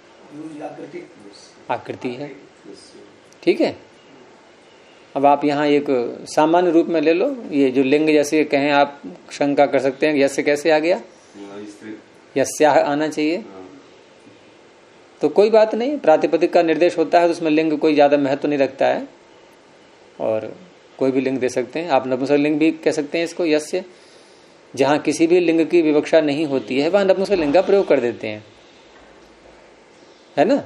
आकृति है, ठीक है। अब आप यहाँ एक सामान्य रूप में ले लो, ये जो लिंग जैसे कहें आप शंका कर सकते हैं यस्य कैसे आ गया, यस्याह आना चाहिए, तो कोई बात नहीं, प्रातिपदिक का निर्देश होता है तो उसमें लिंग कोई ज्यादा महत्व नहीं रखता है, और कोई भी लिंग दे सकते हैं आप। नपुंसक लिंग भी कह सकते हैं इसको, यस्य। जहां किसी भी लिंग की विवक्षा नहीं होती है वहां नपुंसक लिंग का प्रयोग कर देते हैं, है ना।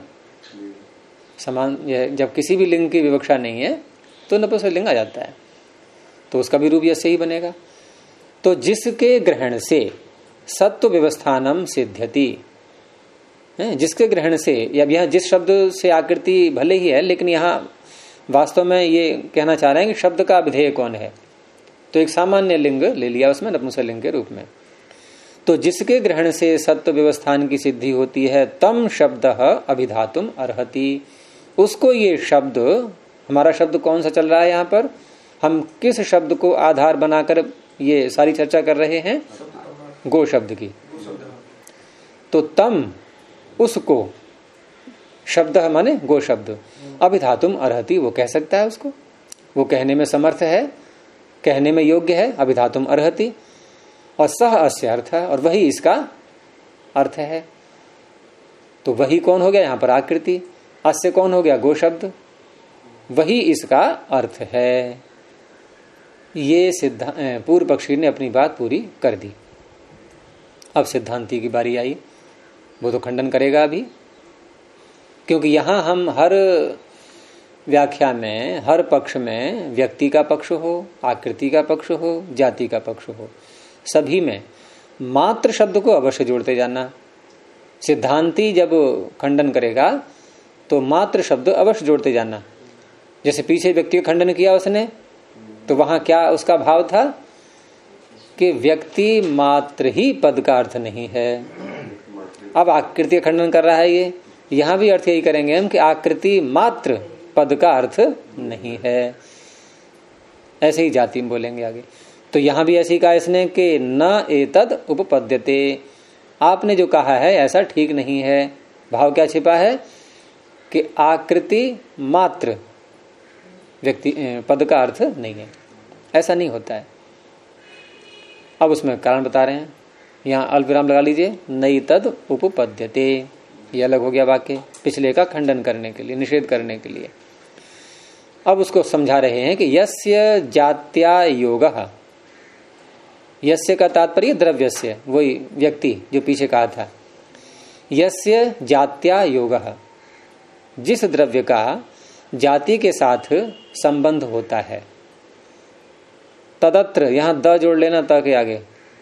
समान, जब किसी भी लिंग की विवक्षा नहीं है तो नपुंसक लिंग आ जाता है, तो उसका भी रूप यस्य ही बनेगा। तो जिसके ग्रहण से सत्व व्यवस्थानम सिद्ध्यति, जिसके ग्रहण से, या यहाँ जिस शब्द से आकृति भले ही है, लेकिन यहाँ वास्तव में ये कहना चाह रहे हैं कि शब्द का विधेय कौन है, तो एक सामान्य लिंग ले लिया उसमें नपुंसक लिंग के रूप में। तो जिसके ग्रहण से सत्व व्यवस्थान की सिद्धि होती है तम शब्द अभिधातुम अर्हति, उसको ये शब्द, हमारा शब्द कौन सा चल रहा है यहाँ पर, हम किस शब्द को आधार बनाकर ये सारी चर्चा कर रहे हैं, गो शब्द की। तो तम, उसको, शब्द माने गो शब्द, अभिधातुम अर्हति, वो कह सकता है उसको, वो कहने में समर्थ है, कहने में योग्य है, अभिधातुम अर्हति। और सह अस्य अर्थ है, और वही इसका अर्थ है। तो वही कौन हो गया यहाँ पर आकृति, अस्य कौन हो गया गो शब्द, वही इसका अर्थ है। ये पूर्व पक्षी ने अपनी बात पूरी कर दी। अब सिद्धांती की बारी आई, वो तो खंडन करेगा अभी, क्योंकि यहां हम हर व्याख्या में, हर पक्ष में, व्यक्ति का पक्ष हो, आकृति का पक्ष हो, जाति का पक्ष हो, सभी में मात्र शब्द को अवश्य जोड़ते जाना। सिद्धांती जब खंडन करेगा तो मात्र शब्द अवश्य जोड़ते जाना। जैसे पीछे व्यक्ति का खंडन किया उसने, तो वहां क्या उसका भाव था कि व्यक्ति मात्र ही पद का अर्थ नहीं है। अब आकृति का खंडन कर रहा है ये, यहां भी अर्थ यही करेंगे हम कि आकृति मात्र पद का अर्थ नहीं है। ऐसे ही जाति में बोलेंगे आगे। तो यहां भी ऐसे ही कहा इसने कि न एतद उपपद्यते, आपने जो कहा है ऐसा ठीक नहीं है। भाव क्या छिपा है कि आकृति मात्र व्यक्ति पद का अर्थ नहीं है, ऐसा नहीं होता है। अब उसमें कारण बता रहे हैं, यहाँ अल्पविराम लगा लीजिए, नई तद उपपद्यते, ये अलग हो गया वाक्य, पिछले का खंडन करने के लिए, निषेध करने के लिए। अब उसको समझा रहे हैं कि यस्य जात्या योगः, यस्य का तात्पर्य द्रव्यस्य, वही व्यक्ति जो पीछे कहा था। यस्य जात्या योगः, जिस द्रव्य का जाति के साथ संबंध होता है। तदत्र, यहां द जोड़ लेना त के आगे,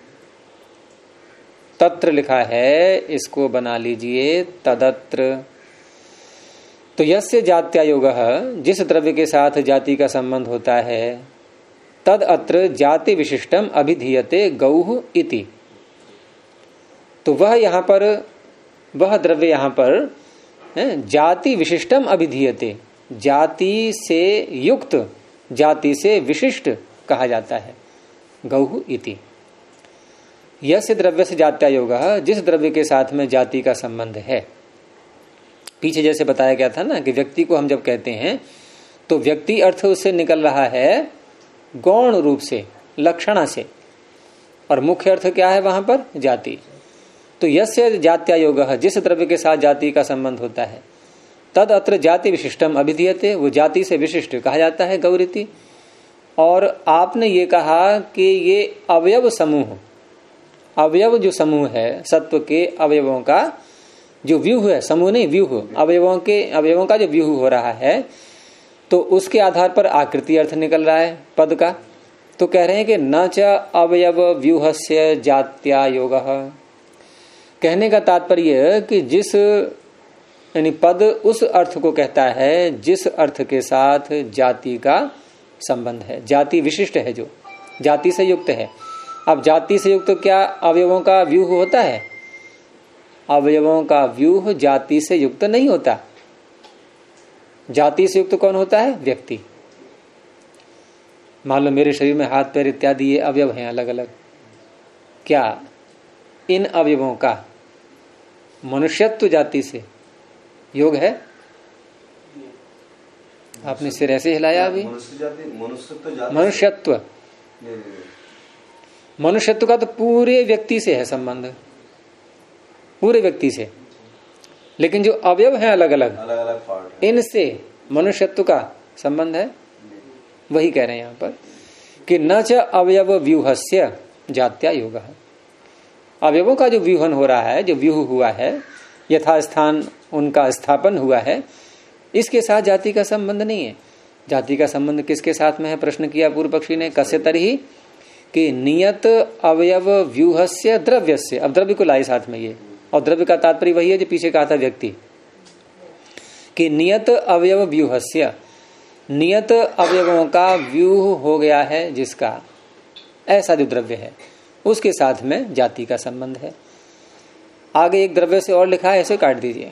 तत्र लिखा है, इसको बना लीजिए तदत्र। तो यस्य जात्यायोगः, जिस द्रव्य के साथ जाति का संबंध होता है, तद अत्र जाति विशिष्टम अभिधीयते गौः इति। तो वह यहां पर, वह द्रव्य यहां पर जाति विशिष्टम अभिधीयते, जाति से युक्त, जाति से विशिष्ट कहा जाता है, गौः इति। यस्य द्रव्य से जात्यायोगः, जिस द्रव्य के साथ में जाति का संबंध है। पीछे जैसे बताया गया था ना कि व्यक्ति को हम जब कहते हैं तो व्यक्ति अर्थ उससे निकल रहा है गौण रूप से, लक्षणा से, और मुख्य अर्थ क्या है वहां पर, जाति। तो यस्य जात्यायोगः, जिस द्रव्य के साथ जाति का संबंध होता है, तद अत्र जाति विशिष्टम अभिधीयते, वो जाति से विशिष्ट कहा जाता है गौरीति। और आपने ये कहा कि ये अवयव समूह, अवयव जो समूह है सत्व के अवयवों का जो व्यूह है, समूह नहीं व्यूह, अवयवों का जो व्यूह हो रहा है, तो उसके आधार पर आकृति अर्थ निकल रहा है पद का। तो कह रहे हैं कि न च अवयव व्यूहस्य जात्या योगः। कहने का तात्पर्य कि जिस यानी पद उस अर्थ को कहता है जिस अर्थ के साथ जाति का संबंध है, जाति विशिष्ट है, जो जाति से युक्त है। अब जाति से युक्त क्या अवयवों का व्यूह होता है? अवयवों का व्यूह जाति से युक्त नहीं होता। जाति से युक्त कौन होता है? व्यक्ति। मान लो मेरे शरीर में हाथ पैर इत्यादि ये अवयव हैं अलग अलग, क्या इन अवयवों का मनुष्यत्व जाति से योग है? आपने सिर ऐसे हिलाया अभी। मनुष्यत्व, मनुष्यत्व का तो पूरे व्यक्ति से है संबंध, पूरे व्यक्ति से। लेकिन जो अवयव हैं अलग अलग इनसे मनुष्यत्व का संबंध है। वही कह रहे हैं यहां पर कि न च अवयव व्यूहस्य जात्या योगः। अवयवों का जो व्यूहन हो रहा है, जो व्यूह हुआ है, यथास्थान उनका स्थापन हुआ है, इसके साथ जाति का संबंध नहीं है। जाति का संबंध किसके साथ में है? प्रश्न किया पूर्व पक्षी ने, कस्य तरही, कि नियत अवयव व्यूहस्य द्रव्यस्य। अब द्रव्य को लाई साथ में ये, और द्रव्य का तात्पर्य वही है जो पीछे कहा था व्यक्ति, कि नियत अवयव व्यूहस्य, नियत अवयवों का व्यूह हो गया है जिसका, ऐसा जो द्रव्य है उसके साथ में जाति का संबंध है। आगे एक द्रव्य से और लिखा है, ऐसे काट दीजिए।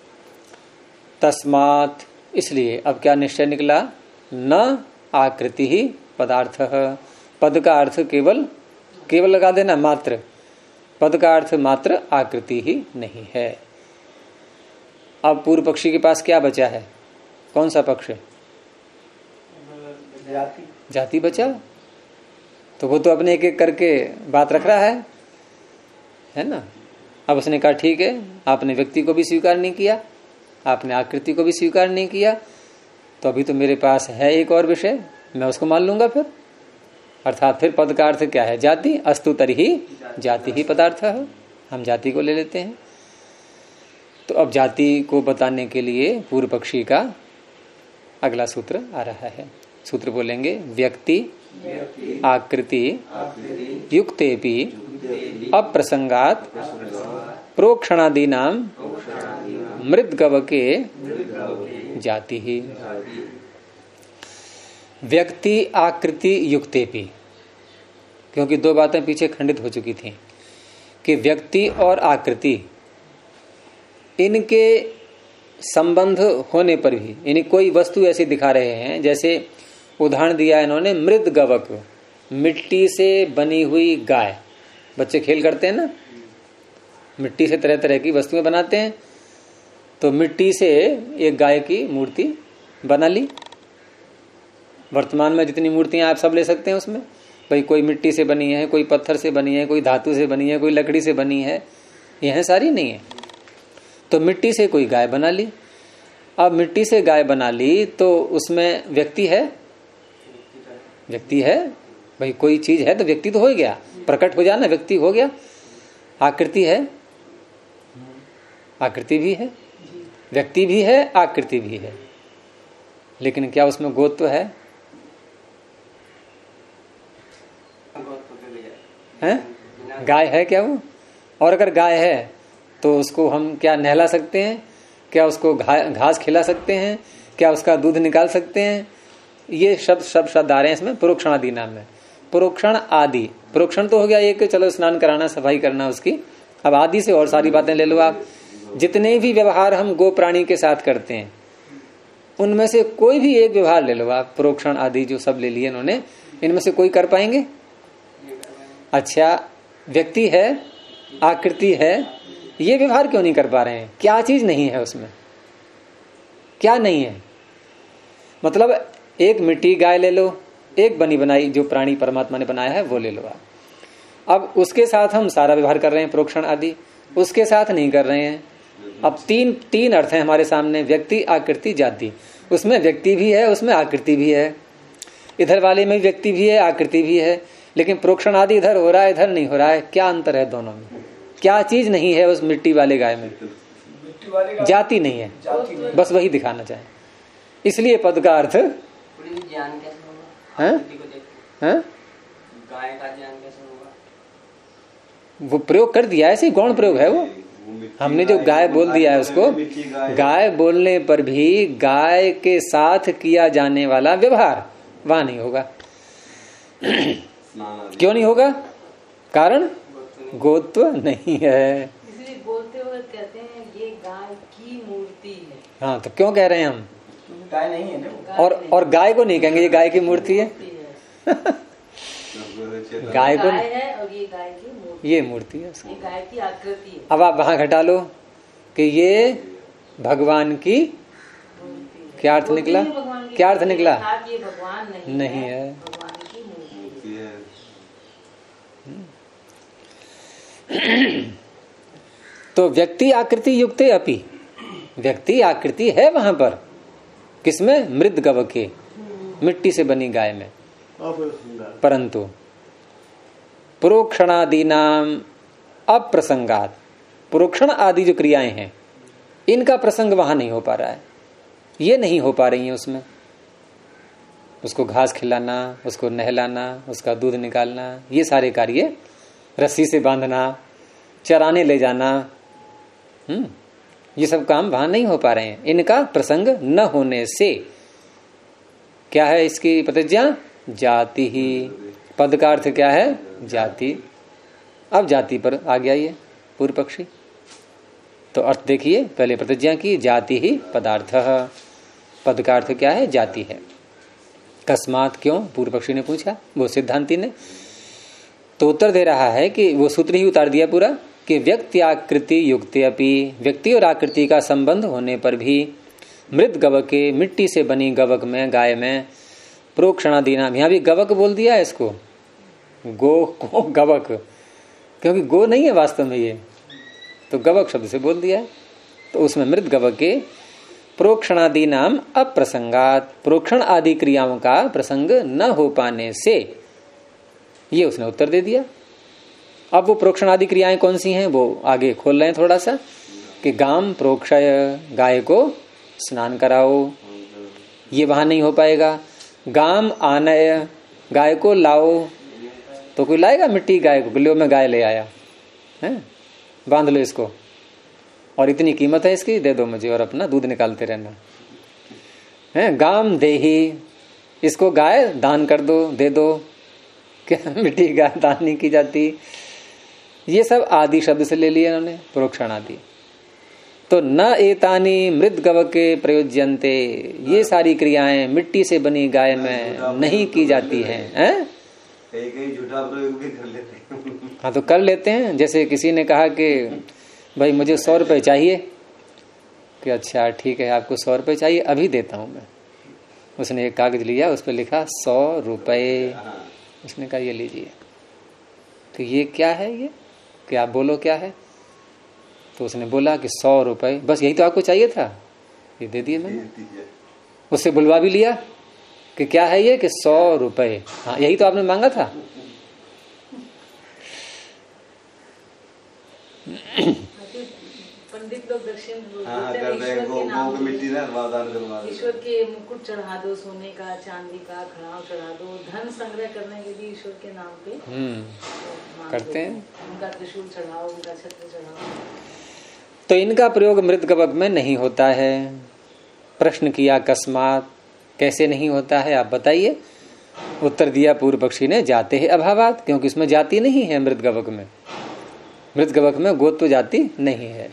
तस्मात्, इसलिए अब क्या निश्चय निकला? न आकृति ही पदार्थ। पद का अर्थ केवल लगा देना, मात्र। पद का अर्थ मात्र आकृति ही नहीं है। अब पूर्व पक्षी के पास क्या बचा है? कौन सा पक्ष? जाति बचा। तो वो तो अपने एक एक करके बात रख रहा है ना। अब उसने कहा ठीक है, आपने व्यक्ति को भी स्वीकार नहीं किया, आपने आकृति को भी स्वीकार नहीं किया, तो अभी तो मेरे पास है एक और विषय, मैं उसको मान लूंगा फिर। अर्थात फिर पद का अर्थ क्या है? जाति। अस्तु तर्हि जाति ही पदार्थ है, हम जाति को ले लेते हैं। तो अब जाति को बताने के लिए पूर्व पक्षी का अगला सूत्र आ रहा है। सूत्र बोलेंगे, व्यक्ति आकृति युक्तेपि अप्रसंगात प्रोक्षणादीनाम मृद्गवके जाति ही। व्यक्ति आकृति युक्तेपि, क्योंकि दो बातें पीछे खंडित हो चुकी थी कि व्यक्ति और आकृति इनके संबंध होने पर भी, यानी कोई वस्तु ऐसी दिखा रहे हैं, जैसे उदाहरण दिया इन्होंने मृद गवक, मिट्टी से बनी हुई गाय। बच्चे खेल करते हैं ना, मिट्टी से तरह तरह की वस्तुएं बनाते हैं। तो मिट्टी से एक गाय की मूर्ति बना ली। वर्तमान में जितनी मूर्तियां आप सब ले सकते हैं उसमें, भाई कोई मिट्टी से बनी है, कोई पत्थर से बनी है, कोई धातु से बनी है, कोई लकड़ी से बनी है, यह सारी नहीं है। तो मिट्टी से कोई गाय बना ली। अब मिट्टी से गाय बना ली तो उसमें व्यक्ति है, व्यक्ति है भाई, कोई चीज है तो व्यक्ति तो हो गया, प्रकट हो जाना, व्यक्ति हो गया। आकृति है, आकृति भी है, व्यक्ति भी है, आकृति भी है, लेकिन क्या उसमें गोत्व है? हैं? गाय है क्या वो? और अगर गाय है तो उसको हम क्या नहला सकते हैं? क्या उसको घास खिला सकते हैं? क्या उसका दूध निकाल सकते हैं? ये शब्द आ रहे हैं इसमें प्रोक्षण आदि नाम में। प्रोक्षण आदि, प्रोक्षण तो हो गया एक, चलो स्नान कराना, सफाई करना उसकी। अब आदि से और सारी बातें ले लो आप। जितने भी व्यवहार हम गो प्राणी के साथ करते हैं उनमें से कोई भी एक व्यवहार ले लो आप, प्रोक्षण आदि जो सब ले लिए इन्होंने, इनमें से कोई कर पाएंगे? अच्छा, व्यक्ति है, आकृति है, ये व्यवहार क्यों नहीं कर पा रहे हैं? क्या चीज नहीं है उसमें? क्या नहीं है? मतलब एक मिट्टी गाय ले लो, एक बनी बनाई जो प्राणी परमात्मा ने बनाया है वो ले लो आप। अब उसके साथ हम सारा व्यवहार कर रहे हैं, प्रोक्षण आदि। उसके साथ नहीं कर रहे हैं। अब तीन अर्थ हैं हमारे सामने, व्यक्ति, आकृति, जाति। उसमें व्यक्ति भी है, उसमें आकृति भी है। इधर वाले में व्यक्ति भी है, आकृति भी है, लेकिन प्रोक्षण आदि इधर हो रहा है, इधर नहीं हो रहा है। क्या अंतर है दोनों में? क्या चीज नहीं है उस मिट्टी वाले गाय में? जाति नहीं है, बस वही दिखाना चाहे। इसलिए पद का अर्थ ज्ञान कैसे होगा? गाय का ज्ञान कैसे होगा? वो प्रयोग कर दिया है, ऐसे गौण प्रयोग है वो। हमने जो गाय बोल दिया है उसको, गाय बोलने पर भी गाय के साथ किया जाने वाला व्यवहार वहां नहीं होगा। क्यों नहीं होगा? कारण गोत्व नहीं है। इसलिए बोलते हुए कहते हैं ये गाय की मूर्ति है। हाँ, तो क्यों कह रहे हैं हम? गाय नहीं है ना। और गाय को नहीं कहेंगे ये गाय की मूर्ति है। गाय को है और ये गाय की मूर्ति, ये मूर्ति है उसकी, ये गाय की आकृति है। अब आप वहां घटा लो कि ये भगवान की, क्या अर्थ निकला? क्या अर्थ निकला? ये भगवान नहीं है, भगवान की मूर्ति है। तो व्यक्ति आकृति युक्ते अपि, व्यक्ति आकृति है वहां पर। किसमें? मृद गव के, मिट्टी से बनी गाय में। परंतु प्रोक्षणादि नाम अप्रसंगात, प्रोक्षण आदि जो क्रियाएं हैं इनका प्रसंग वहां नहीं हो पा रहा है, ये नहीं हो पा रही है उसमें। उसको घास खिलाना, उसको नहलाना, उसका दूध निकालना, ये सारे कार्य, रस्सी से बांधना, चराने ले जाना, ये सब काम वहां नहीं हो पा रहे हैं। इनका प्रसंग न होने से क्या है इसकी प्रतिज्ञा? जाति ही। पद का अर्थ क्या है? जाति। अब जाति पर आ गया ये पूर्व पक्षी। तो अर्थ देखिए, पहले प्रतिज्ञा की जाति ही पदार्थ। पद का अर्थ क्या है? जाति है। कस्मात, क्यों? पूर्व पक्षी ने पूछा, वो सिद्धांति ने। तो उत्तर दे रहा है कि वो सूत्र ही उतार दिया पूरा कि व्यक्ति आकृति युक्ते अपि, व्यक्ति और आकृति का संबंध होने पर भी मृद गवक के, मिट्टी से बनी गवक में, गाय में, प्रोक्षणादि नाम, यहां भी गवक बोल दिया है इसको, गो को गवक, क्योंकि गो नहीं है वास्तव में ये, तो गवक शब्द से बोल दिया है। तो उसमें मृद गवक के प्रोक्षणादि नाम अप्रसंगात, प्रोक्षण आदि क्रियाओं का प्रसंग न हो पाने से, ये उसने उत्तर दे दिया। अब वो प्रोक्षण आदि क्रियाएं कौन सी हैं वो आगे खोल रहे हैं थोड़ा सा, कि गाम प्रोक्षय, गाय को स्नान कराओ, ये वहां नहीं हो पाएगा। गाम आनय, गाय को लाओ, तो कोई लाएगा मिट्टी गाय को? लो मैं गाय ले आया है, बांध लो इसको, और इतनी कीमत है इसकी, दे दो मुझे, और अपना दूध निकालते रहना है। गाम देही, इसको गाय दान कर दो, दे दो। क्या मिट्टी गाय दान नहीं की जाती? ये सब आदि शब्द से ले लिया इन्होंने, प्रोक्षण आदि। तो न एतानी मृद गव के प्रयोज्यन्ते, ये सारी क्रियाएं मिट्टी से बनी गाय में नहीं की जाती हैं। कई झूठा प्रयोग भी कर लेते हैं। हाँ, तो कर लेते हैं। जैसे किसी ने कहा कि भाई मुझे 100 रुपए चाहिए, कि अच्छा ठीक है, आपको 100 रुपए चाहिए, अभी देता हूं मैं। उसने एक कागज लिया, उस पर लिखा 100 रुपए। उसने कहा ये लीजिए। तो ये क्या है? ये कि आप बोलो क्या है? तो उसने बोला कि 100 रुपए, बस यही तो आपको चाहिए था, ये दे दिए मैंने। उससे बुलवा भी लिया कि क्या है ये? कि 100 रुपए। हाँ, यही तो आपने मांगा था। पंडित लोग दक्षिण ईश्वर के मुकुट चढ़ा दो, सोने का, चांदी का, खड़ाव चढ़ा दो, धन संग्रह करने के लिए ईश्वर के नाम पे करते हैं। उनका त्रिशूल चढ़ाओ, उनका छत्र चढ़ाओ। तो इनका प्रयोग मृत गवक में नहीं होता है। प्रश्न किया अकस्मात, कैसे नहीं होता है आप बताइए? उत्तर दिया पूर्व पक्षी ने, जाते हैं अभावात, क्योंकि इसमें जाति नहीं है। मृत गवक में, मृत गवक में गोत्व जाति नहीं है।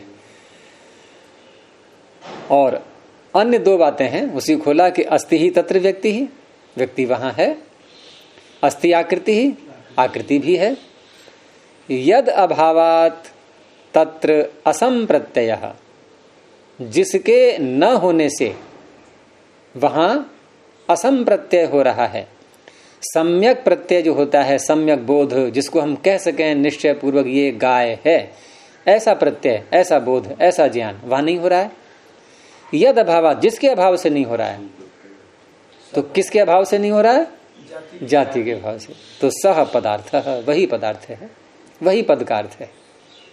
और अन्य 2 बातें हैं, उसी खोला कि अस्ति ही तत्र व्यक्ति ही, व्यक्ति वहां है। अस्ति आकृति ही, आकृति भी है। यद अभावात तत्र असंप्रत्यय, जिसके न होने से वहां असंप्रत्यय हो रहा है। सम्यक प्रत्यय जो होता है, सम्यक बोध, जिसको हम कह सकें निश्चय पूर्वक ये गाय है, ऐसा प्रत्यय, ऐसा बोध, ऐसा ज्ञान वहां नहीं हो रहा है। यद अभाव, जिसके अभाव से नहीं हो रहा है। तो किसके अभाव से नहीं हो रहा है? जाति के अभाव से। तो सह पदार्थ, वही पदार्थ है, वही पद का अर्थ है।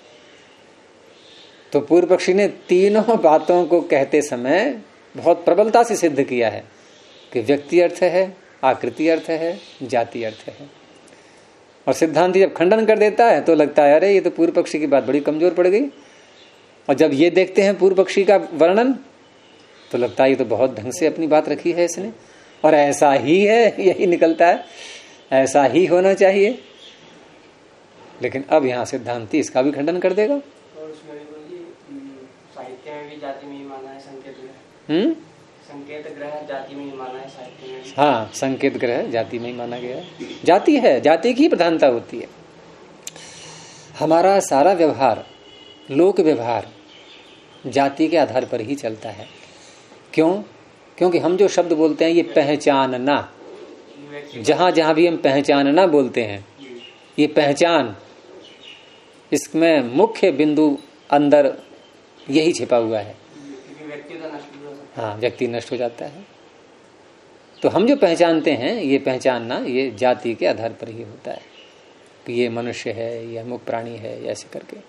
तो पूर्व पक्षी ने तीनों बातों को कहते समय बहुत प्रबलता से सिद्ध किया है कि व्यक्ति अर्थ है, आकृति अर्थ है, जाति अर्थ है। और सिद्धांती जब खंडन कर देता है तो लगता है अरे ये तो पूर्व पक्षी की बात बड़ी कमजोर पड़ गई। और जब ये देखते हैं पूर्व पक्षी का वर्णन तो लगता है ये तो बहुत ढंग से अपनी बात रखी है इसने, और ऐसा ही है, यही निकलता है, ऐसा ही होना चाहिए। लेकिन अब यहाँ सिद्धांती इसका भी खंडन कर देगा। और उसमें भी साहित्य में भी जाति में ही माना है, संकेत ग्रह, संकेत ग्रह जाति में ही माना है साहित्य में। हाँ, संकेत ग्रह जाति में ही माना गया है। जाति है, जाति की प्रधानता होती है। हमारा सारा व्यवहार, लोक व्यवहार जाति के आधार पर ही चलता है। क्यों? क्योंकि हम जो शब्द बोलते हैं ये पहचानना, जहां जहां भी हम पहचानना बोलते हैं, ये पहचान, इसमें मुख्य बिंदु अंदर यही छिपा हुआ है। हाँ, व्यक्ति नष्ट हो जाता है। तो हम जो पहचानते हैं, ये पहचानना ये जाति के आधार पर ही होता है कि ये मनुष्य है या मुक्त प्राणी है, ऐसे करके।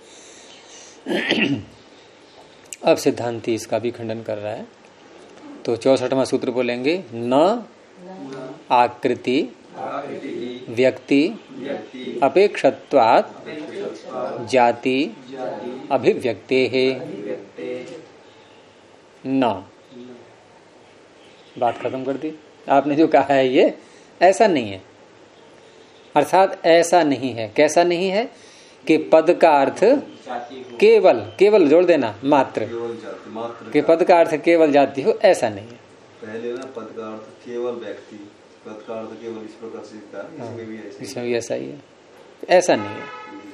अब सिद्धांती इसका भी खंडन कर रहा है। तो 64वां सूत्र बोलेंगे, न आकृति व्यक्ति अपेक्षत्वात् जाति अभिव्यक्ते है। न, बात खत्म कर दी। आपने जो कहा है ये ऐसा नहीं है, अर्थात ऐसा नहीं है। कैसा नहीं है? कि पद का अर्थ केवल, केवल जोड़ देना, मात्र, कि पद का अर्थ केवल जाति हो, ऐसा नहीं है। पहले ना पद का अर्थ केवल व्यक्ति, पद का अर्थ केवल इस प्रकार से था, इसमें भी ऐसा ही है। ऐसा नहीं है।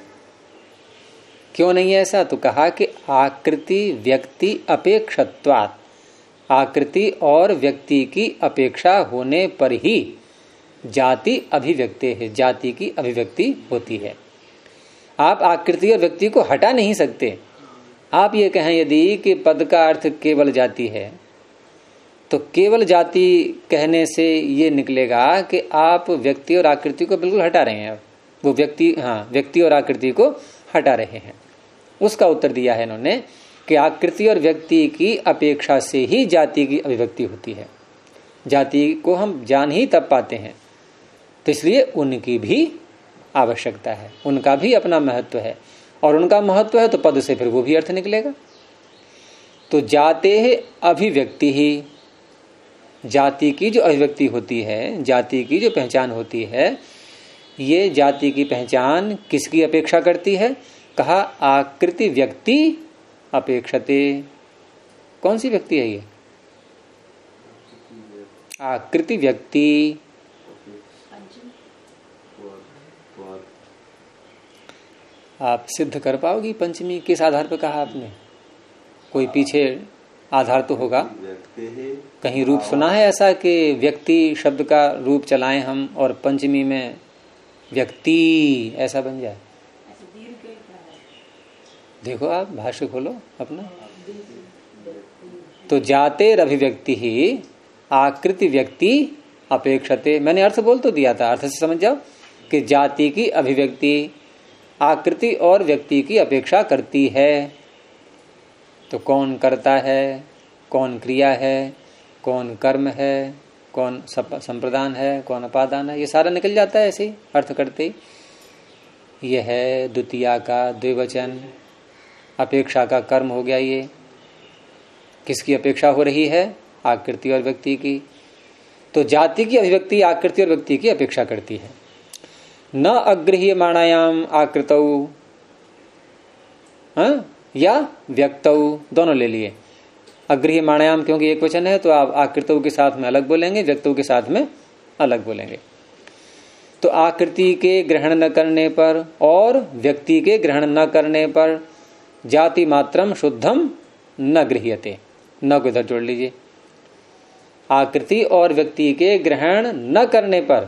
क्यों नहीं है ऐसा? तो कहा कि आकृति व्यक्ति अपेक्षत्वात्, आकृति और व्यक्ति की अपेक्षा होने पर ही जाति अभिव्यक्ति है, जाति की अभिव्यक्ति होती है। आप आकृति और व्यक्ति को हटा नहीं सकते। आप ये कहें यदि कि पद का अर्थ केवल जाति है, तो केवल जाति कहने से ये निकलेगा कि आप व्यक्ति और आकृति को बिल्कुल हटा रहे हैं। वो व्यक्ति, हाँ, व्यक्ति और आकृति को हटा रहे हैं। उसका उत्तर दिया है इन्होंने कि आकृति और व्यक्ति की अपेक्षा से ही जाति की अभिव्यक्ति होती है। जाति को हम जान ही तब पाते हैं, तो इसलिए उनकी भी आवश्यकता है, उनका भी अपना महत्व है, और उनका महत्व है तो पद से फिर वो भी अर्थ निकलेगा। तो जाते है अभिव्यक्ति ही, जाति की जो अभिव्यक्ति होती है, जाति की जो पहचान होती है, ये जाति की पहचान किसकी अपेक्षा करती है? कहा आकृति व्यक्ति अपेक्षते। कौन सी व्यक्ति है ये? आकृति व्यक्ति। आप सिद्ध कर पाओगी पंचमी? किस आधार पर कहा आपने? कोई पीछे आधार तो होगा, कहीं रूप सुना है ऐसा कि व्यक्ति शब्द का रूप चलाएं हम और पंचमी में व्यक्ति ऐसा बन जाए? देखो आप भाष्य खोलो अपना। तो जातेर अभिव्यक्ति ही आकृति व्यक्ति अपेक्षते। मैंने अर्थ बोल तो दिया था, अर्थ से समझ जाओ कि जाति की अभिव्यक्ति आकृति और व्यक्ति की अपेक्षा करती है। तो कौन करता है, कौन क्रिया है, कौन कर्म है, कौन संप्रदान है, कौन अपादान है, ये सारा निकल जाता है ऐसे ही अर्थ करते ही। यह है द्वितीया का द्विवचन, अपेक्षा का कर्म हो गया। ये किसकी अपेक्षा हो रही है? आकृति और व्यक्ति की। तो जाति की अभिव्यक्ति आकृति और व्यक्ति की अपेक्षा करती है। न अगृह्यमाणायाम आकृतौ, या व्यक्तौ, दोनों ले लिए। अगृह्यमाणायाम क्योंकि एक वचन है तो आप आकृतौ के साथ में अलग बोलेंगे, व्यक्तौ के साथ में अलग बोलेंगे। तो आकृति के ग्रहण न करने पर और व्यक्ति के ग्रहण न करने पर जाति मात्रम शुद्धम न गृह्यते। न को इधर जोड़ लीजिए। आकृति और व्यक्ति के ग्रहण न करने पर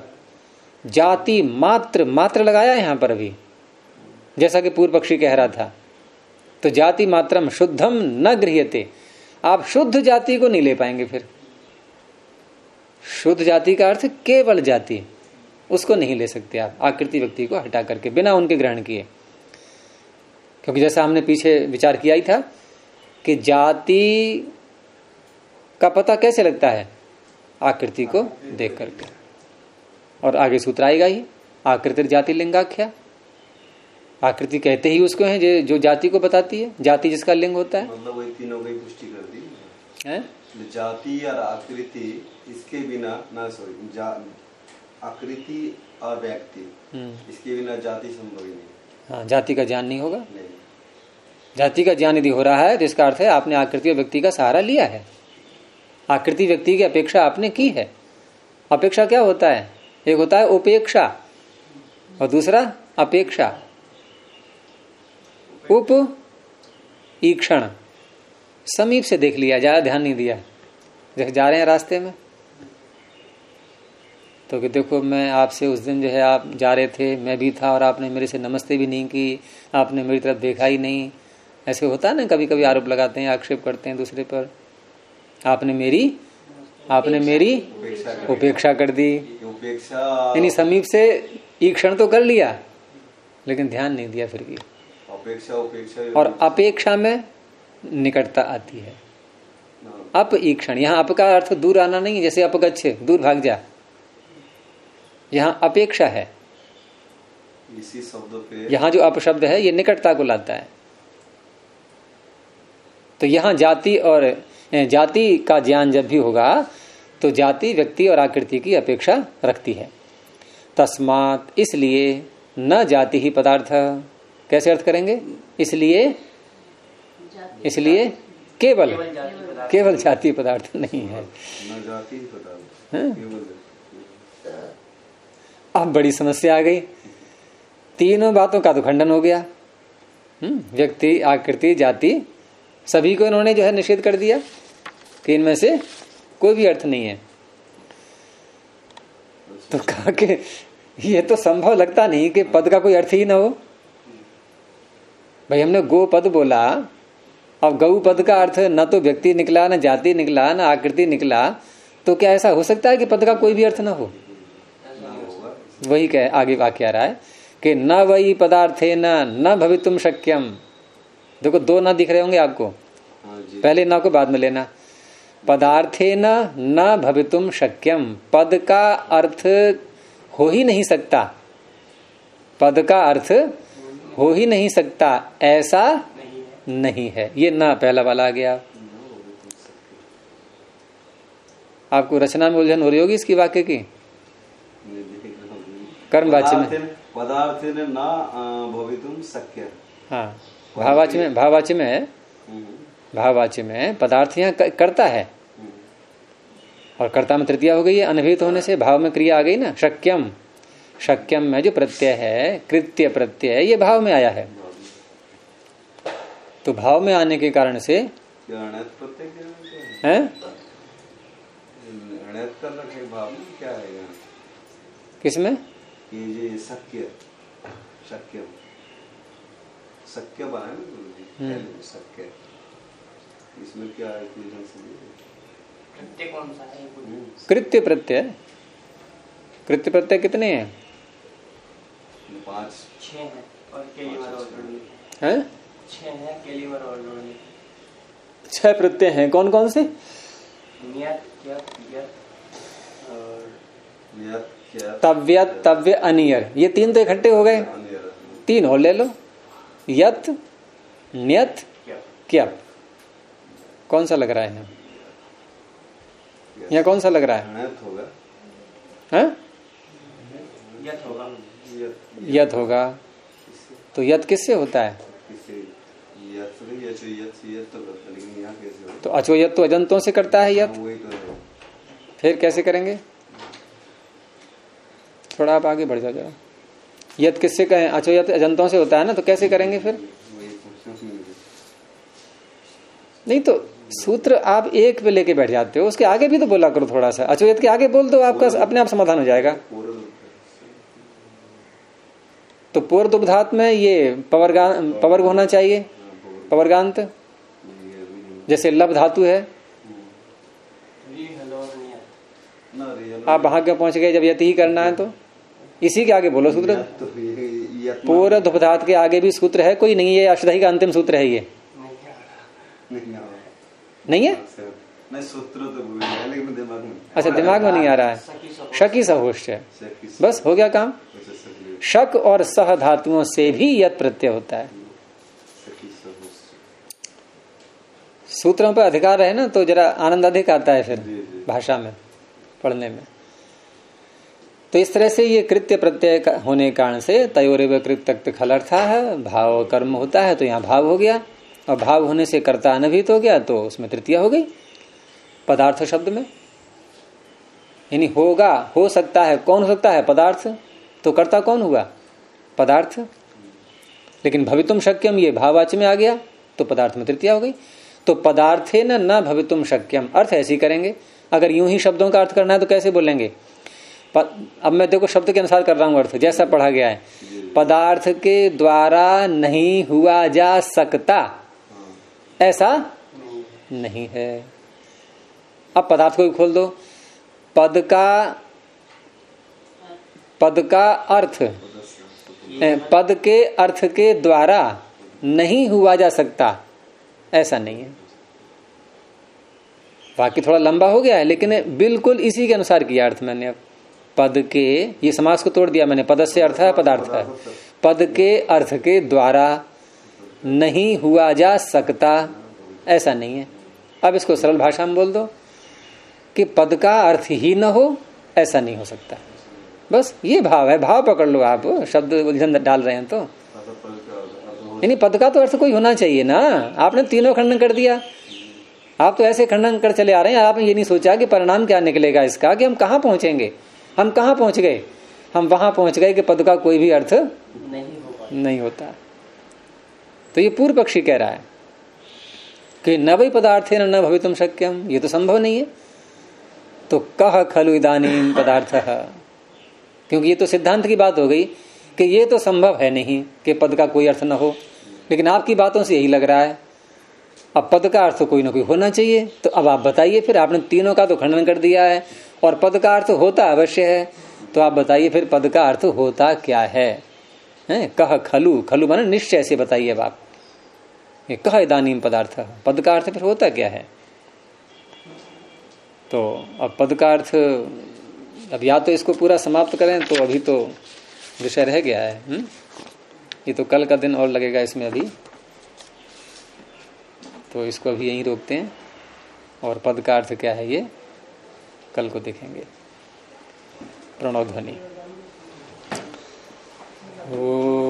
जाति मात्र, मात्र लगाया यहां पर अभी, जैसा कि पूर्व पक्षी कह रहा था तो जाति मात्रम शुद्धम न गृह्यते, आप शुद्ध जाति को नहीं ले पाएंगे। फिर शुद्ध जाति का अर्थ केवल जाति, उसको नहीं ले सकते आप आकृति व्यक्ति को हटा करके बिना उनके ग्रहण किए। क्योंकि जैसा हमने पीछे विचार किया ही था कि जाति का पता कैसे लगता है, आकृति को देख करके। और आगे सूत्र आएगा ही, आकृति जाति लिंगाख्या, आकृति कहते ही उसको है जो जाति को बताती है, जाति जिसका लिंग होता है। मतलब वही तीनों की पुष्टि कर दी है? जाति और आकृति इसके बिना ना, सॉरी, आकृति और व्यक्ति इसके बिना जाति संभव ही नहीं। हाँ, जाति का ज्ञान नहीं होगा। नहीं। जाति का ज्ञान यदि हो रहा है तो इसका अर्थ है आपने आकृति और व्यक्ति का सहारा लिया है, आकृति व्यक्ति की अपेक्षा आपने की है। अपेक्षा क्या होता है, एक होता है उपेक्षा और दूसरा अपेक्षा। उप ईक्षण, समीप से देख लिया, ज्यादा ध्यान नहीं दिया। जैसे जा रहे हैं रास्ते में तो कि देखो मैं आपसे उस दिन जो है आप जा रहे थे, मैं भी था और आपने मेरे से नमस्ते भी नहीं की, आपने मेरी तरफ देखा ही नहीं। ऐसे होता है ना, कभी कभी आरोप लगाते हैं, आक्षेप करते हैं दूसरे पर, आपने मेरी उपेक्षा कर दी। यानी समीप से ईक्षण तो कर लिया लेकिन ध्यान नहीं दिया फिर भी। अपेक्षा और अपेक्षा में निकटता आती है। अप ईक्षण, यहाँ अप का अर्थ दूर आना नहीं, जैसे अपगच्छ दूर भाग जा, यहाँ अपेक्षा है। इसी शब्द पे यहाँ जो अपशब्द है ये निकटता को लाता है। तो यहाँ जाति और जाति का ज्ञान जब भी होगा तो जाति व्यक्ति और आकृति की अपेक्षा रखती है। तस्मात्, इसलिए न जाति ही पदार्थ, कैसे अर्थ करेंगे, इसलिए केवल जाति पदार्थ नहीं है। न जाति पदार्थ, अब बड़ी समस्या आ गई। तीनों बातों का तो खंडन हो गया। व्यक्ति, आकृति, जाति, सभी को इन्होंने जो है निषेध कर दिया कि इनमें से कोई भी अर्थ नहीं है। तो कहा कि ये तो संभव लगता नहीं कि पद का कोई अर्थ ही ना हो। भाई हमने गो पद बोला, अब गौ पद का अर्थ न तो व्यक्ति निकला, न जाति निकला, न आकृति निकला, तो क्या ऐसा हो सकता है कि पद का कोई भी अर्थ ना हो? वही कह आगे वाक्य आ रहा है कि न वही पदार्थे न भवितुम शक्यम। देखो दो ना दिख रहे होंगे आपको, पहले ना को बाद में लेना। पदार्थे न भवितुम शक्यम, पद का अर्थ हो ही नहीं सकता, पद का अर्थ हो ही नहीं सकता, ऐसा नहीं है। ये ना पहला वाला आ गया। आपको रचना में उलझन हो रही होगी इसकी वाक्य की। कर्मवाच्य में पदार्थ न भवितुम शक्य, हाँ भाववाच्य में पदार्थ यहाँ करता है और कर्ता में तृतीया हो गई है। अनभिहित होने से भाव में क्रिया आ गई ना। शक्यम, शक्यम में जो प्रत्यय है, कृत्य प्रत्यय, ये भाव में आया है। तो भाव में आने के कारण से है किसमें ये शक्य शक्य बना है शक्य, इसमें क्या है? कृत्य कौन सा है? कृत्य प्रत्यय, कृत्य प्रत्यय कितने हैं? 5 6 हैं और केलीवर और हैं? 6 हैं केलीवर और 6 प्रत्यय हैं। कौन कौन से? नियत, क्यत, यत और नियत, क्यत, तव्यत, तव्य, अनियर, ये 3 तो इकट्ठे हो गए। 3 और ले लो, यत, नियत, क्यप। कौन सा लग रहा है यहाँ कौन सा लग रहा है? यत होगा। तो यत किससे होता है? तो अचोयत तो अजंतों से करता है यत। फिर कैसे करेंगे? थोड़ा आप आगे बढ़ जाओ जरा। यत किससे कहें? अचोयत अजंतों से होता है ना, तो कैसे करेंगे फिर? नहीं तो सूत्र आप एक पे लेके बैठ जाते हो, उसके आगे भी तो बोला करो थोड़ा सा। अचोयत के आगे बोल दो, आपका अपने आप समाधान हो जाएगा। तो पूर्व दुग्धात में ये पवर्ग होना चाहिए, पवर्गांत, जैसे लब धातु है, आप वहां क्यों पहुंच गए जब यति ही करना है तो इसी के आगे बोलो सूत्र। पूर्व धुपधात के आगे भी सूत्र है कोई नहीं, ये अष्टधाई का अंतिम सूत्र है, ये नहीं है। नहीं सूत्र तो है लेकिन दिमाग में, अच्छा दिमाग में नहीं आ रहा है। शकी सहोष्ट है, बस हो गया काम। शक और सह धातुओं से भी यत प्रत्यय होता है। सूत्रों पर अधिकार है ना तो जरा आनंद अधिक आता है फिर भाषा में पढ़ने में। तो इस तरह से ये कृत्य प्रत्यय होने कारण से तयोरेव कृत्य खलर्था है, भाव कर्म होता है तो यहाँ भाव हो गया, और भाव होने से कर्ता अनभित हो गया तो उसमें तृतीया हो गई पदार्थ शब्द में। यानी होगा, हो सकता है, कौन हो सकता है? पदार्थ। तो कर्ता कौन हुआ? पदार्थ। लेकिन भवितुम शक्यम ये भाववाच्य में आ गया तो पदार्थ में तृतीया हो गई। तो पदार्थे न भवितुम शक्यम, अर्थ ऐसे ही करेंगे। अगर यूं ही शब्दों का अर्थ करना है तो कैसे बोलेंगे? अब मैं देखो शब्द के अनुसार कर रहा हूं अर्थ, जैसा पढ़ा गया है। पदार्थ के द्वारा नहीं हुआ जा सकता, ऐसा नहीं है। अब पदार्थ को भी खोल दो। पद का अर्थ, पद के अर्थ के द्वारा नहीं हुआ जा सकता, ऐसा नहीं है। वाक्य थोड़ा लंबा हो गया है लेकिन बिल्कुल इसी के अनुसार किया अर्थ मैंने। अब पद के, ये समास को तोड़ दिया मैंने, पद से अर्थ है पदार्थ है। पद के अर्थ के द्वारा नहीं हुआ जा सकता, ऐसा नहीं है। अब इसको सरल भाषा में बोल दो कि पद का अर्थ ही न हो, ऐसा नहीं हो सकता। बस ये भाव है, भाव पकड़ लो आप। शब्द उलझन डाल रहे हैं तो यानी पद का तो अर्थ कोई होना चाहिए ना। आपने तीनों खंडन कर दिया, आप तो ऐसे खंडन कर चले आ रहे हैं। आपने ये नहीं सोचा कि परिणाम क्या निकलेगा इसका, कि हम कहाँ पहुंचेंगे। हम कहाँ पहुंच गए? हम वहां पहुंच गए कि पद का कोई भी अर्थ नहीं होता। तो ये पूर्व पक्षी कह रहा है कि न वही पदार्थ है न भवितुम शक्यम, ये तो संभव नहीं है। तो कह खलु इदानीम पदार्थ, क्योंकि ये तो सिद्धांत की बात हो गई कि ये तो संभव है नहीं कि पद का कोई अर्थ न हो। लेकिन आपकी बातों से यही लग रहा है। अब पद का अर्थ कोई ना कोई होना चाहिए। तो अब आप बताइए फिर, आपने तीनों का तो खंडन कर दिया है और पद का अर्थ होता अवश्य है। तो आप बताइए फिर पद का अर्थ होता क्या है? कह खलु, खलु माने निश्चय से बताइए अब आप। ये कह इदानीम पदार्थ, पद का अर्थ फिर होता क्या है? तो अब पद का अर्थ, अब या तो इसको पूरा समाप्त करें तो अभी तो विषय रह गया है। ये तो कल का दिन और लगेगा इसमें अभी, तो इसको अभी यहीं रोकते हैं और पद का अर्थ क्या है ये कल को देखेंगे। प्रणव ध्वनि। ओ